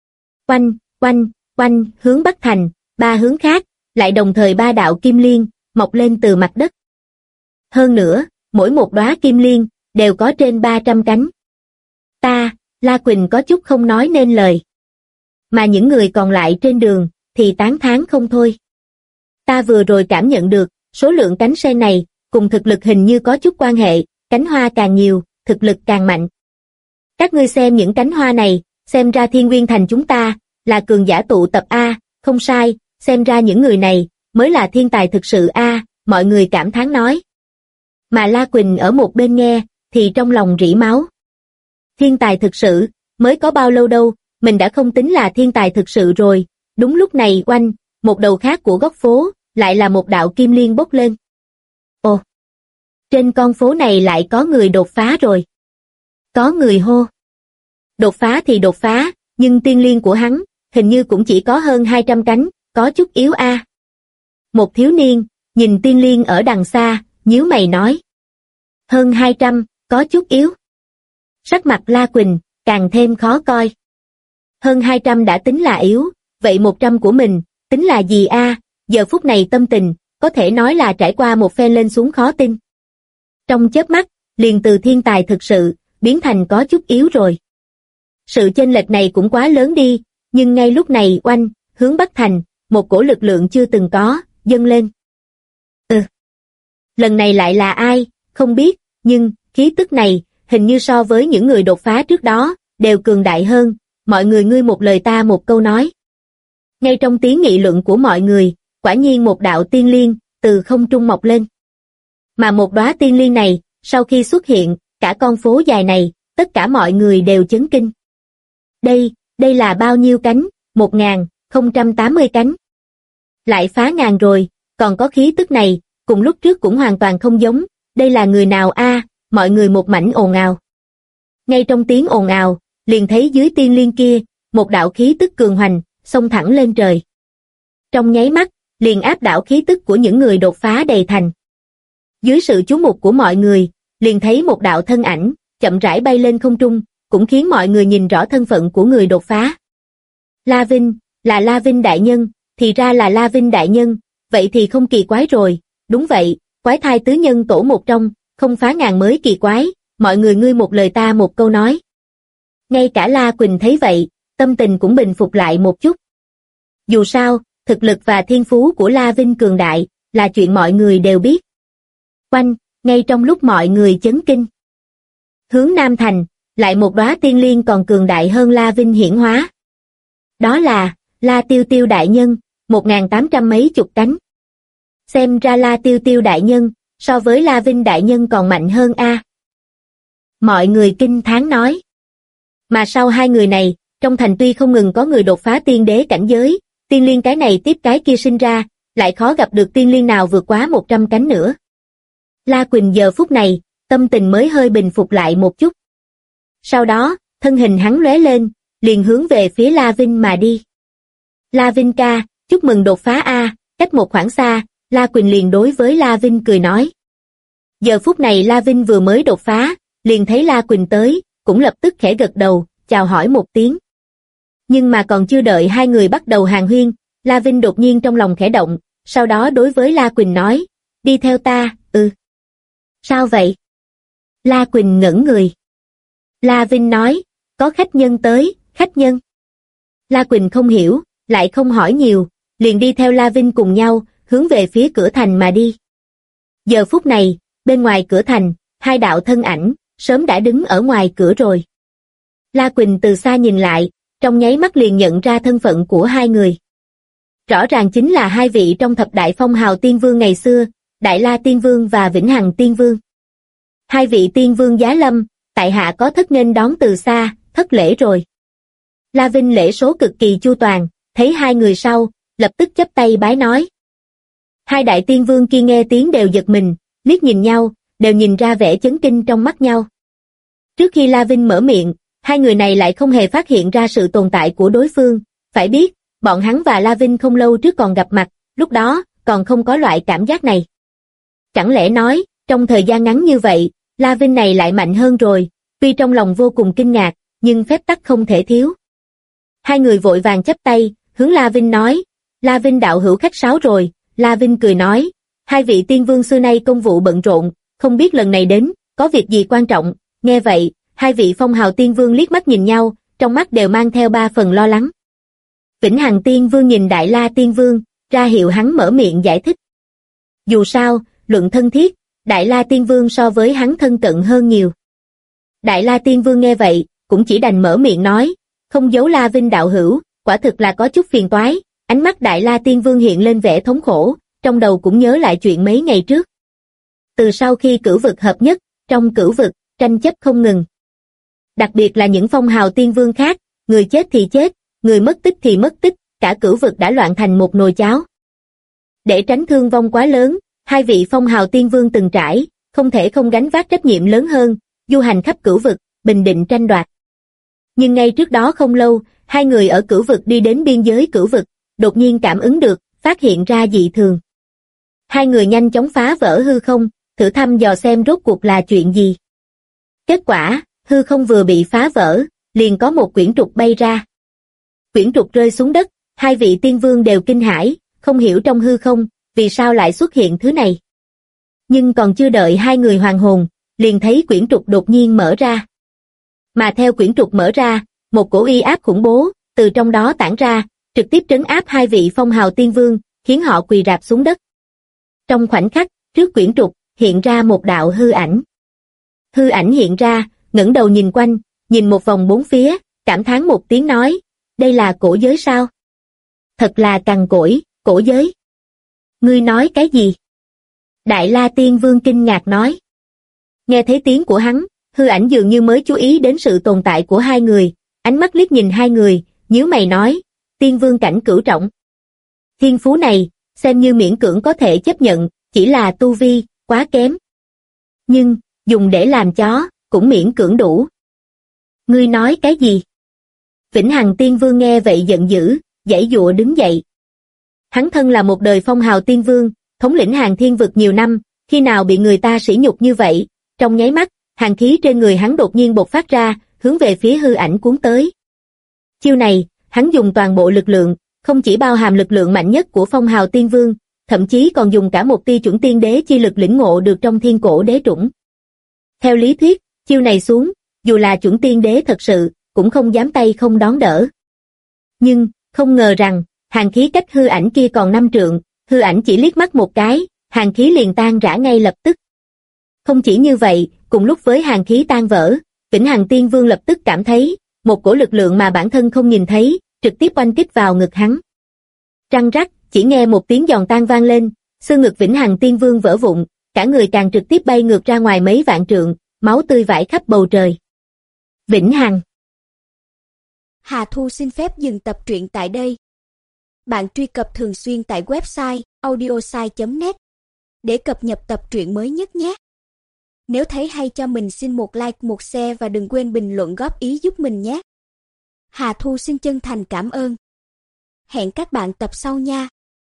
Quanh, hướng Bắc Thành, ba hướng khác, lại đồng thời ba đạo kim liên, mọc lên từ mặt đất. Hơn nữa, mỗi một đóa kim liên, đều có trên 300 cánh. La Quỳnh có chút không nói nên lời. Mà những người còn lại trên đường, thì tán thán không thôi. Ta vừa rồi cảm nhận được, số lượng cánh sen này, cùng thực lực hình như có chút quan hệ, cánh hoa càng nhiều, thực lực càng mạnh. Các ngươi xem những cánh hoa này, xem ra Thiên Nguyên Thành chúng ta, là cường giả tụ tập a, không sai, xem ra những người này, mới là thiên tài thực sự a, mọi người cảm thán nói. Mà La Quỳnh ở một bên nghe, thì trong lòng rỉ máu. Thiên tài thực sự, mới có bao lâu đâu, mình đã không tính là thiên tài thực sự rồi. Đúng lúc này oanh, một đầu khác của góc phố, lại là một đạo kim liên bốc lên. Ồ! Trên con phố này lại có người đột phá rồi. Có người hô. Đột phá thì đột phá, nhưng tiên liên của hắn, hình như cũng chỉ có hơn 200 cánh, có chút yếu a. Một thiếu niên, nhìn tiên liên ở đằng xa, nhíu mày nói. Hơn 200, có chút yếu. Sắc mặt La Quỳnh, càng thêm khó coi. Hơn 200 đã tính là yếu, vậy 100 của mình, tính là gì a? Giờ phút này tâm tình, có thể nói là trải qua một phen lên xuống khó tin. Trong chớp mắt, liền từ thiên tài thực sự, biến thành có chút yếu rồi. Sự chênh lệch này cũng quá lớn đi, nhưng ngay lúc này oanh, hướng Bắc Thành, một cổ lực lượng chưa từng có, dâng lên. Lần này lại là ai, không biết, nhưng, khí tức này, hình như so với những người đột phá trước đó, đều cường đại hơn, mọi người ngươi một lời ta một câu nói. Ngay trong tiếng nghị luận của mọi người, quả nhiên một đạo tiên liên, từ không trung mọc lên. Mà một đóa tiên liên này, sau khi xuất hiện, cả con phố dài này, tất cả mọi người đều chấn kinh. Đây là bao nhiêu cánh? 1080 cánh. Lại phá ngàn rồi, còn có khí tức này, cùng lúc trước cũng hoàn toàn không giống, đây là người nào a? Mọi người một mảnh ồn ào. Ngay trong tiếng ồn ào, liền thấy dưới tiên liên kia, một đạo khí tức cường hoành, xông thẳng lên trời. Trong nháy mắt, liền áp đảo khí tức của những người đột phá đầy thành. Dưới sự chú mục của mọi người, liền thấy một đạo thân ảnh, chậm rãi bay lên không trung, cũng khiến mọi người nhìn rõ thân phận của người đột phá. La Vinh, là La Vinh đại nhân, thì ra là La Vinh đại nhân, vậy thì không kỳ quái rồi, đúng vậy, quái thai tứ nhân tổ một trong, không phá ngàn mới kỳ quái, mọi người ngươi một lời ta một câu nói. Ngay cả La Quỳnh thấy vậy, tâm tình cũng bình phục lại một chút. Dù sao, thực lực và thiên phú của La Vinh cường đại, là chuyện mọi người đều biết. Quanh, ngay trong lúc mọi người chấn kinh. Hướng Nam Thành, lại một đóa tiên liên còn cường đại hơn La Vinh hiển hóa. Đó là, La Tiêu Tiêu đại nhân, 1800 mấy chục cánh. Xem ra La Tiêu Tiêu đại nhân, so với La Vinh đại nhân còn mạnh hơn a. Mọi người kinh thán nói. Mà sau hai người này, trong thành tuy không ngừng có người đột phá tiên đế cảnh giới, tiên liên cái này tiếp cái kia sinh ra, lại khó gặp được tiên liên nào vượt quá 100 cánh nữa. La Quỳnh giờ phút này, tâm tình mới hơi bình phục lại một chút. Sau đó, thân hình hắn lóe lên, liền hướng về phía La Vinh mà đi. La Vinh ca, chúc mừng đột phá a. Cách một khoảng xa, La Quỳnh liền đối với La Vinh cười nói. Giờ phút này La Vinh vừa mới đột phá, liền thấy La Quỳnh tới, cũng lập tức khẽ gật đầu, chào hỏi một tiếng. Nhưng mà còn chưa đợi hai người bắt đầu hàn huyên, La Vinh đột nhiên trong lòng khẽ động, sau đó đối với La Quỳnh nói, đi theo ta, Sao vậy? La Quỳnh ngẩn người. La Vinh nói, có khách nhân tới, khách nhân. La Quỳnh không hiểu, lại không hỏi nhiều, liền đi theo La Vinh cùng nhau, hướng về phía cửa thành mà đi. Giờ phút này, bên ngoài cửa thành, hai đạo thân ảnh, sớm đã đứng ở ngoài cửa rồi. La Quỳnh từ xa nhìn lại, trong nháy mắt liền nhận ra thân phận của hai người. Rõ ràng chính là hai vị trong thập đại phong hào tiên vương ngày xưa, Đại La Tiên Vương và Vĩnh Hằng Tiên Vương. Hai vị tiên vương giá lâm, tại hạ có thất nghênh đón từ xa, thất lễ rồi. La Vinh lễ số cực kỳ chu toàn, thấy hai người sau, lập tức chắp tay bái nói. Hai đại tiên vương kia nghe tiếng đều giật mình, liếc nhìn nhau, đều nhìn ra vẻ chấn kinh trong mắt nhau. Trước khi La Vinh mở miệng, hai người này lại không hề phát hiện ra sự tồn tại của đối phương, phải biết, bọn hắn và La Vinh không lâu trước còn gặp mặt, lúc đó, còn không có loại cảm giác này. Chẳng lẽ nói, trong thời gian ngắn như vậy, La Vinh này lại mạnh hơn rồi, tuy trong lòng vô cùng kinh ngạc, nhưng phép tắc không thể thiếu. Hai người vội vàng chắp tay, hướng La Vinh nói, La Vinh đạo hữu khách sáo rồi. La Vinh cười nói, hai vị tiên vương xưa nay công vụ bận rộn, không biết lần này đến, có việc gì quan trọng. Nghe vậy, hai vị phong hào tiên vương liếc mắt nhìn nhau, trong mắt đều mang theo ba phần lo lắng. Vĩnh Hằng Tiên Vương nhìn Đại La Tiên Vương, ra hiệu hắn mở miệng giải thích. Dù sao, luận thân thiết, Đại La Tiên Vương so với hắn thân cận hơn nhiều. Đại La Tiên Vương nghe vậy, cũng chỉ đành mở miệng nói, không giấu La Vinh đạo hữu, quả thực là có chút phiền toái. Ánh mắt Đại La Tiên Vương hiện lên vẻ thống khổ, trong đầu cũng nhớ lại chuyện mấy ngày trước. Từ sau khi cửu vực hợp nhất, trong cửu vực, tranh chấp không ngừng. Đặc biệt là những phong hào tiên vương khác, người chết thì chết, người mất tích thì mất tích, cả cửu vực đã loạn thành một nồi cháo. Để tránh thương vong quá lớn, hai vị phong hào tiên vương từng trải, không thể không gánh vác trách nhiệm lớn hơn, du hành khắp cửu vực, bình định tranh đoạt. Nhưng ngay trước đó không lâu, hai người ở cửu vực đi đến biên giới cửu vực, đột nhiên cảm ứng được, phát hiện ra dị thường. Hai người nhanh chóng phá vỡ hư không, thử thăm dò xem rốt cuộc là chuyện gì. Kết quả, hư không vừa bị phá vỡ, liền có một quyển trục bay ra. Quyển trục rơi xuống đất, hai vị tiên vương đều kinh hãi, không hiểu trong hư không, vì sao lại xuất hiện thứ này. Nhưng còn chưa đợi hai người hoàn hồn, liền thấy quyển trục đột nhiên mở ra. Mà theo quyển trục mở ra, một cổ uy áp khủng bố, từ trong đó tản ra, trực tiếp trấn áp hai vị phong hào tiên vương, khiến họ quỳ rạp xuống đất. Trong khoảnh khắc, trước quyển trục, hiện ra một đạo hư ảnh. Hư ảnh hiện ra, ngẩng đầu nhìn quanh, nhìn một vòng bốn phía, cảm thán một tiếng nói, đây là cổ giới sao? Thật là cằn cỗi, cổ giới. Ngươi nói cái gì? Đại La Tiên Vương kinh ngạc nói. Nghe thấy tiếng của hắn, hư ảnh dường như mới chú ý đến sự tồn tại của hai người, ánh mắt liếc nhìn hai người, nhíu mày nói, Tiên Vương cảnh cửu trọng. Thiên phú này, xem như miễn cưỡng có thể chấp nhận, chỉ là tu vi, quá kém. Nhưng, dùng để làm chó, cũng miễn cưỡng đủ. Ngươi nói cái gì? Vĩnh Hằng Tiên Vương nghe vậy giận dữ, giãy giụa đứng dậy. Hắn thân là một đời phong hào tiên vương, thống lĩnh Hàn Thiên vực nhiều năm, khi nào bị người ta sỉ nhục như vậy, trong nháy mắt, hàn khí trên người hắn đột nhiên bộc phát ra, hướng về phía hư ảnh cuốn tới. Chiêu này, hắn dùng toàn bộ lực lượng, không chỉ bao hàm lực lượng mạnh nhất của phong hào tiên vương, thậm chí còn dùng cả một tia chuẩn tiên đế chi lực lĩnh ngộ được trong thiên cổ đế trũng. Theo lý thuyết, chiêu này xuống, dù là chuẩn tiên đế thật sự, cũng không dám tay không đón đỡ. Nhưng, không ngờ rằng, hàn khí cách hư ảnh kia còn 5 trượng, hư ảnh chỉ liếc mắt một cái, hàn khí liền tan rã ngay lập tức. Không chỉ như vậy, cùng lúc với hàn khí tan vỡ, Vĩnh Hằng Tiên Vương lập tức cảm thấy, một cổ lực lượng mà bản thân không nhìn thấy, trực tiếp oanh kích vào ngực hắn. Răng rắc, chỉ nghe một tiếng giòn tan vang lên, xương ngực Vĩnh Hằng Tiên Vương vỡ vụn, cả người càng trực tiếp bay ngược ra ngoài mấy vạn trượng, máu tươi vãi khắp bầu trời. Vĩnh Hằng. Hà Thu xin phép dừng tập truyện tại đây. Bạn truy cập thường xuyên tại website audiosai.net để cập nhật tập truyện mới nhất nhé. Nếu thấy hay cho mình xin một like, một share và đừng quên bình luận góp ý giúp mình nhé. Hà Thu xin chân thành cảm ơn. Hẹn các bạn tập sau nha.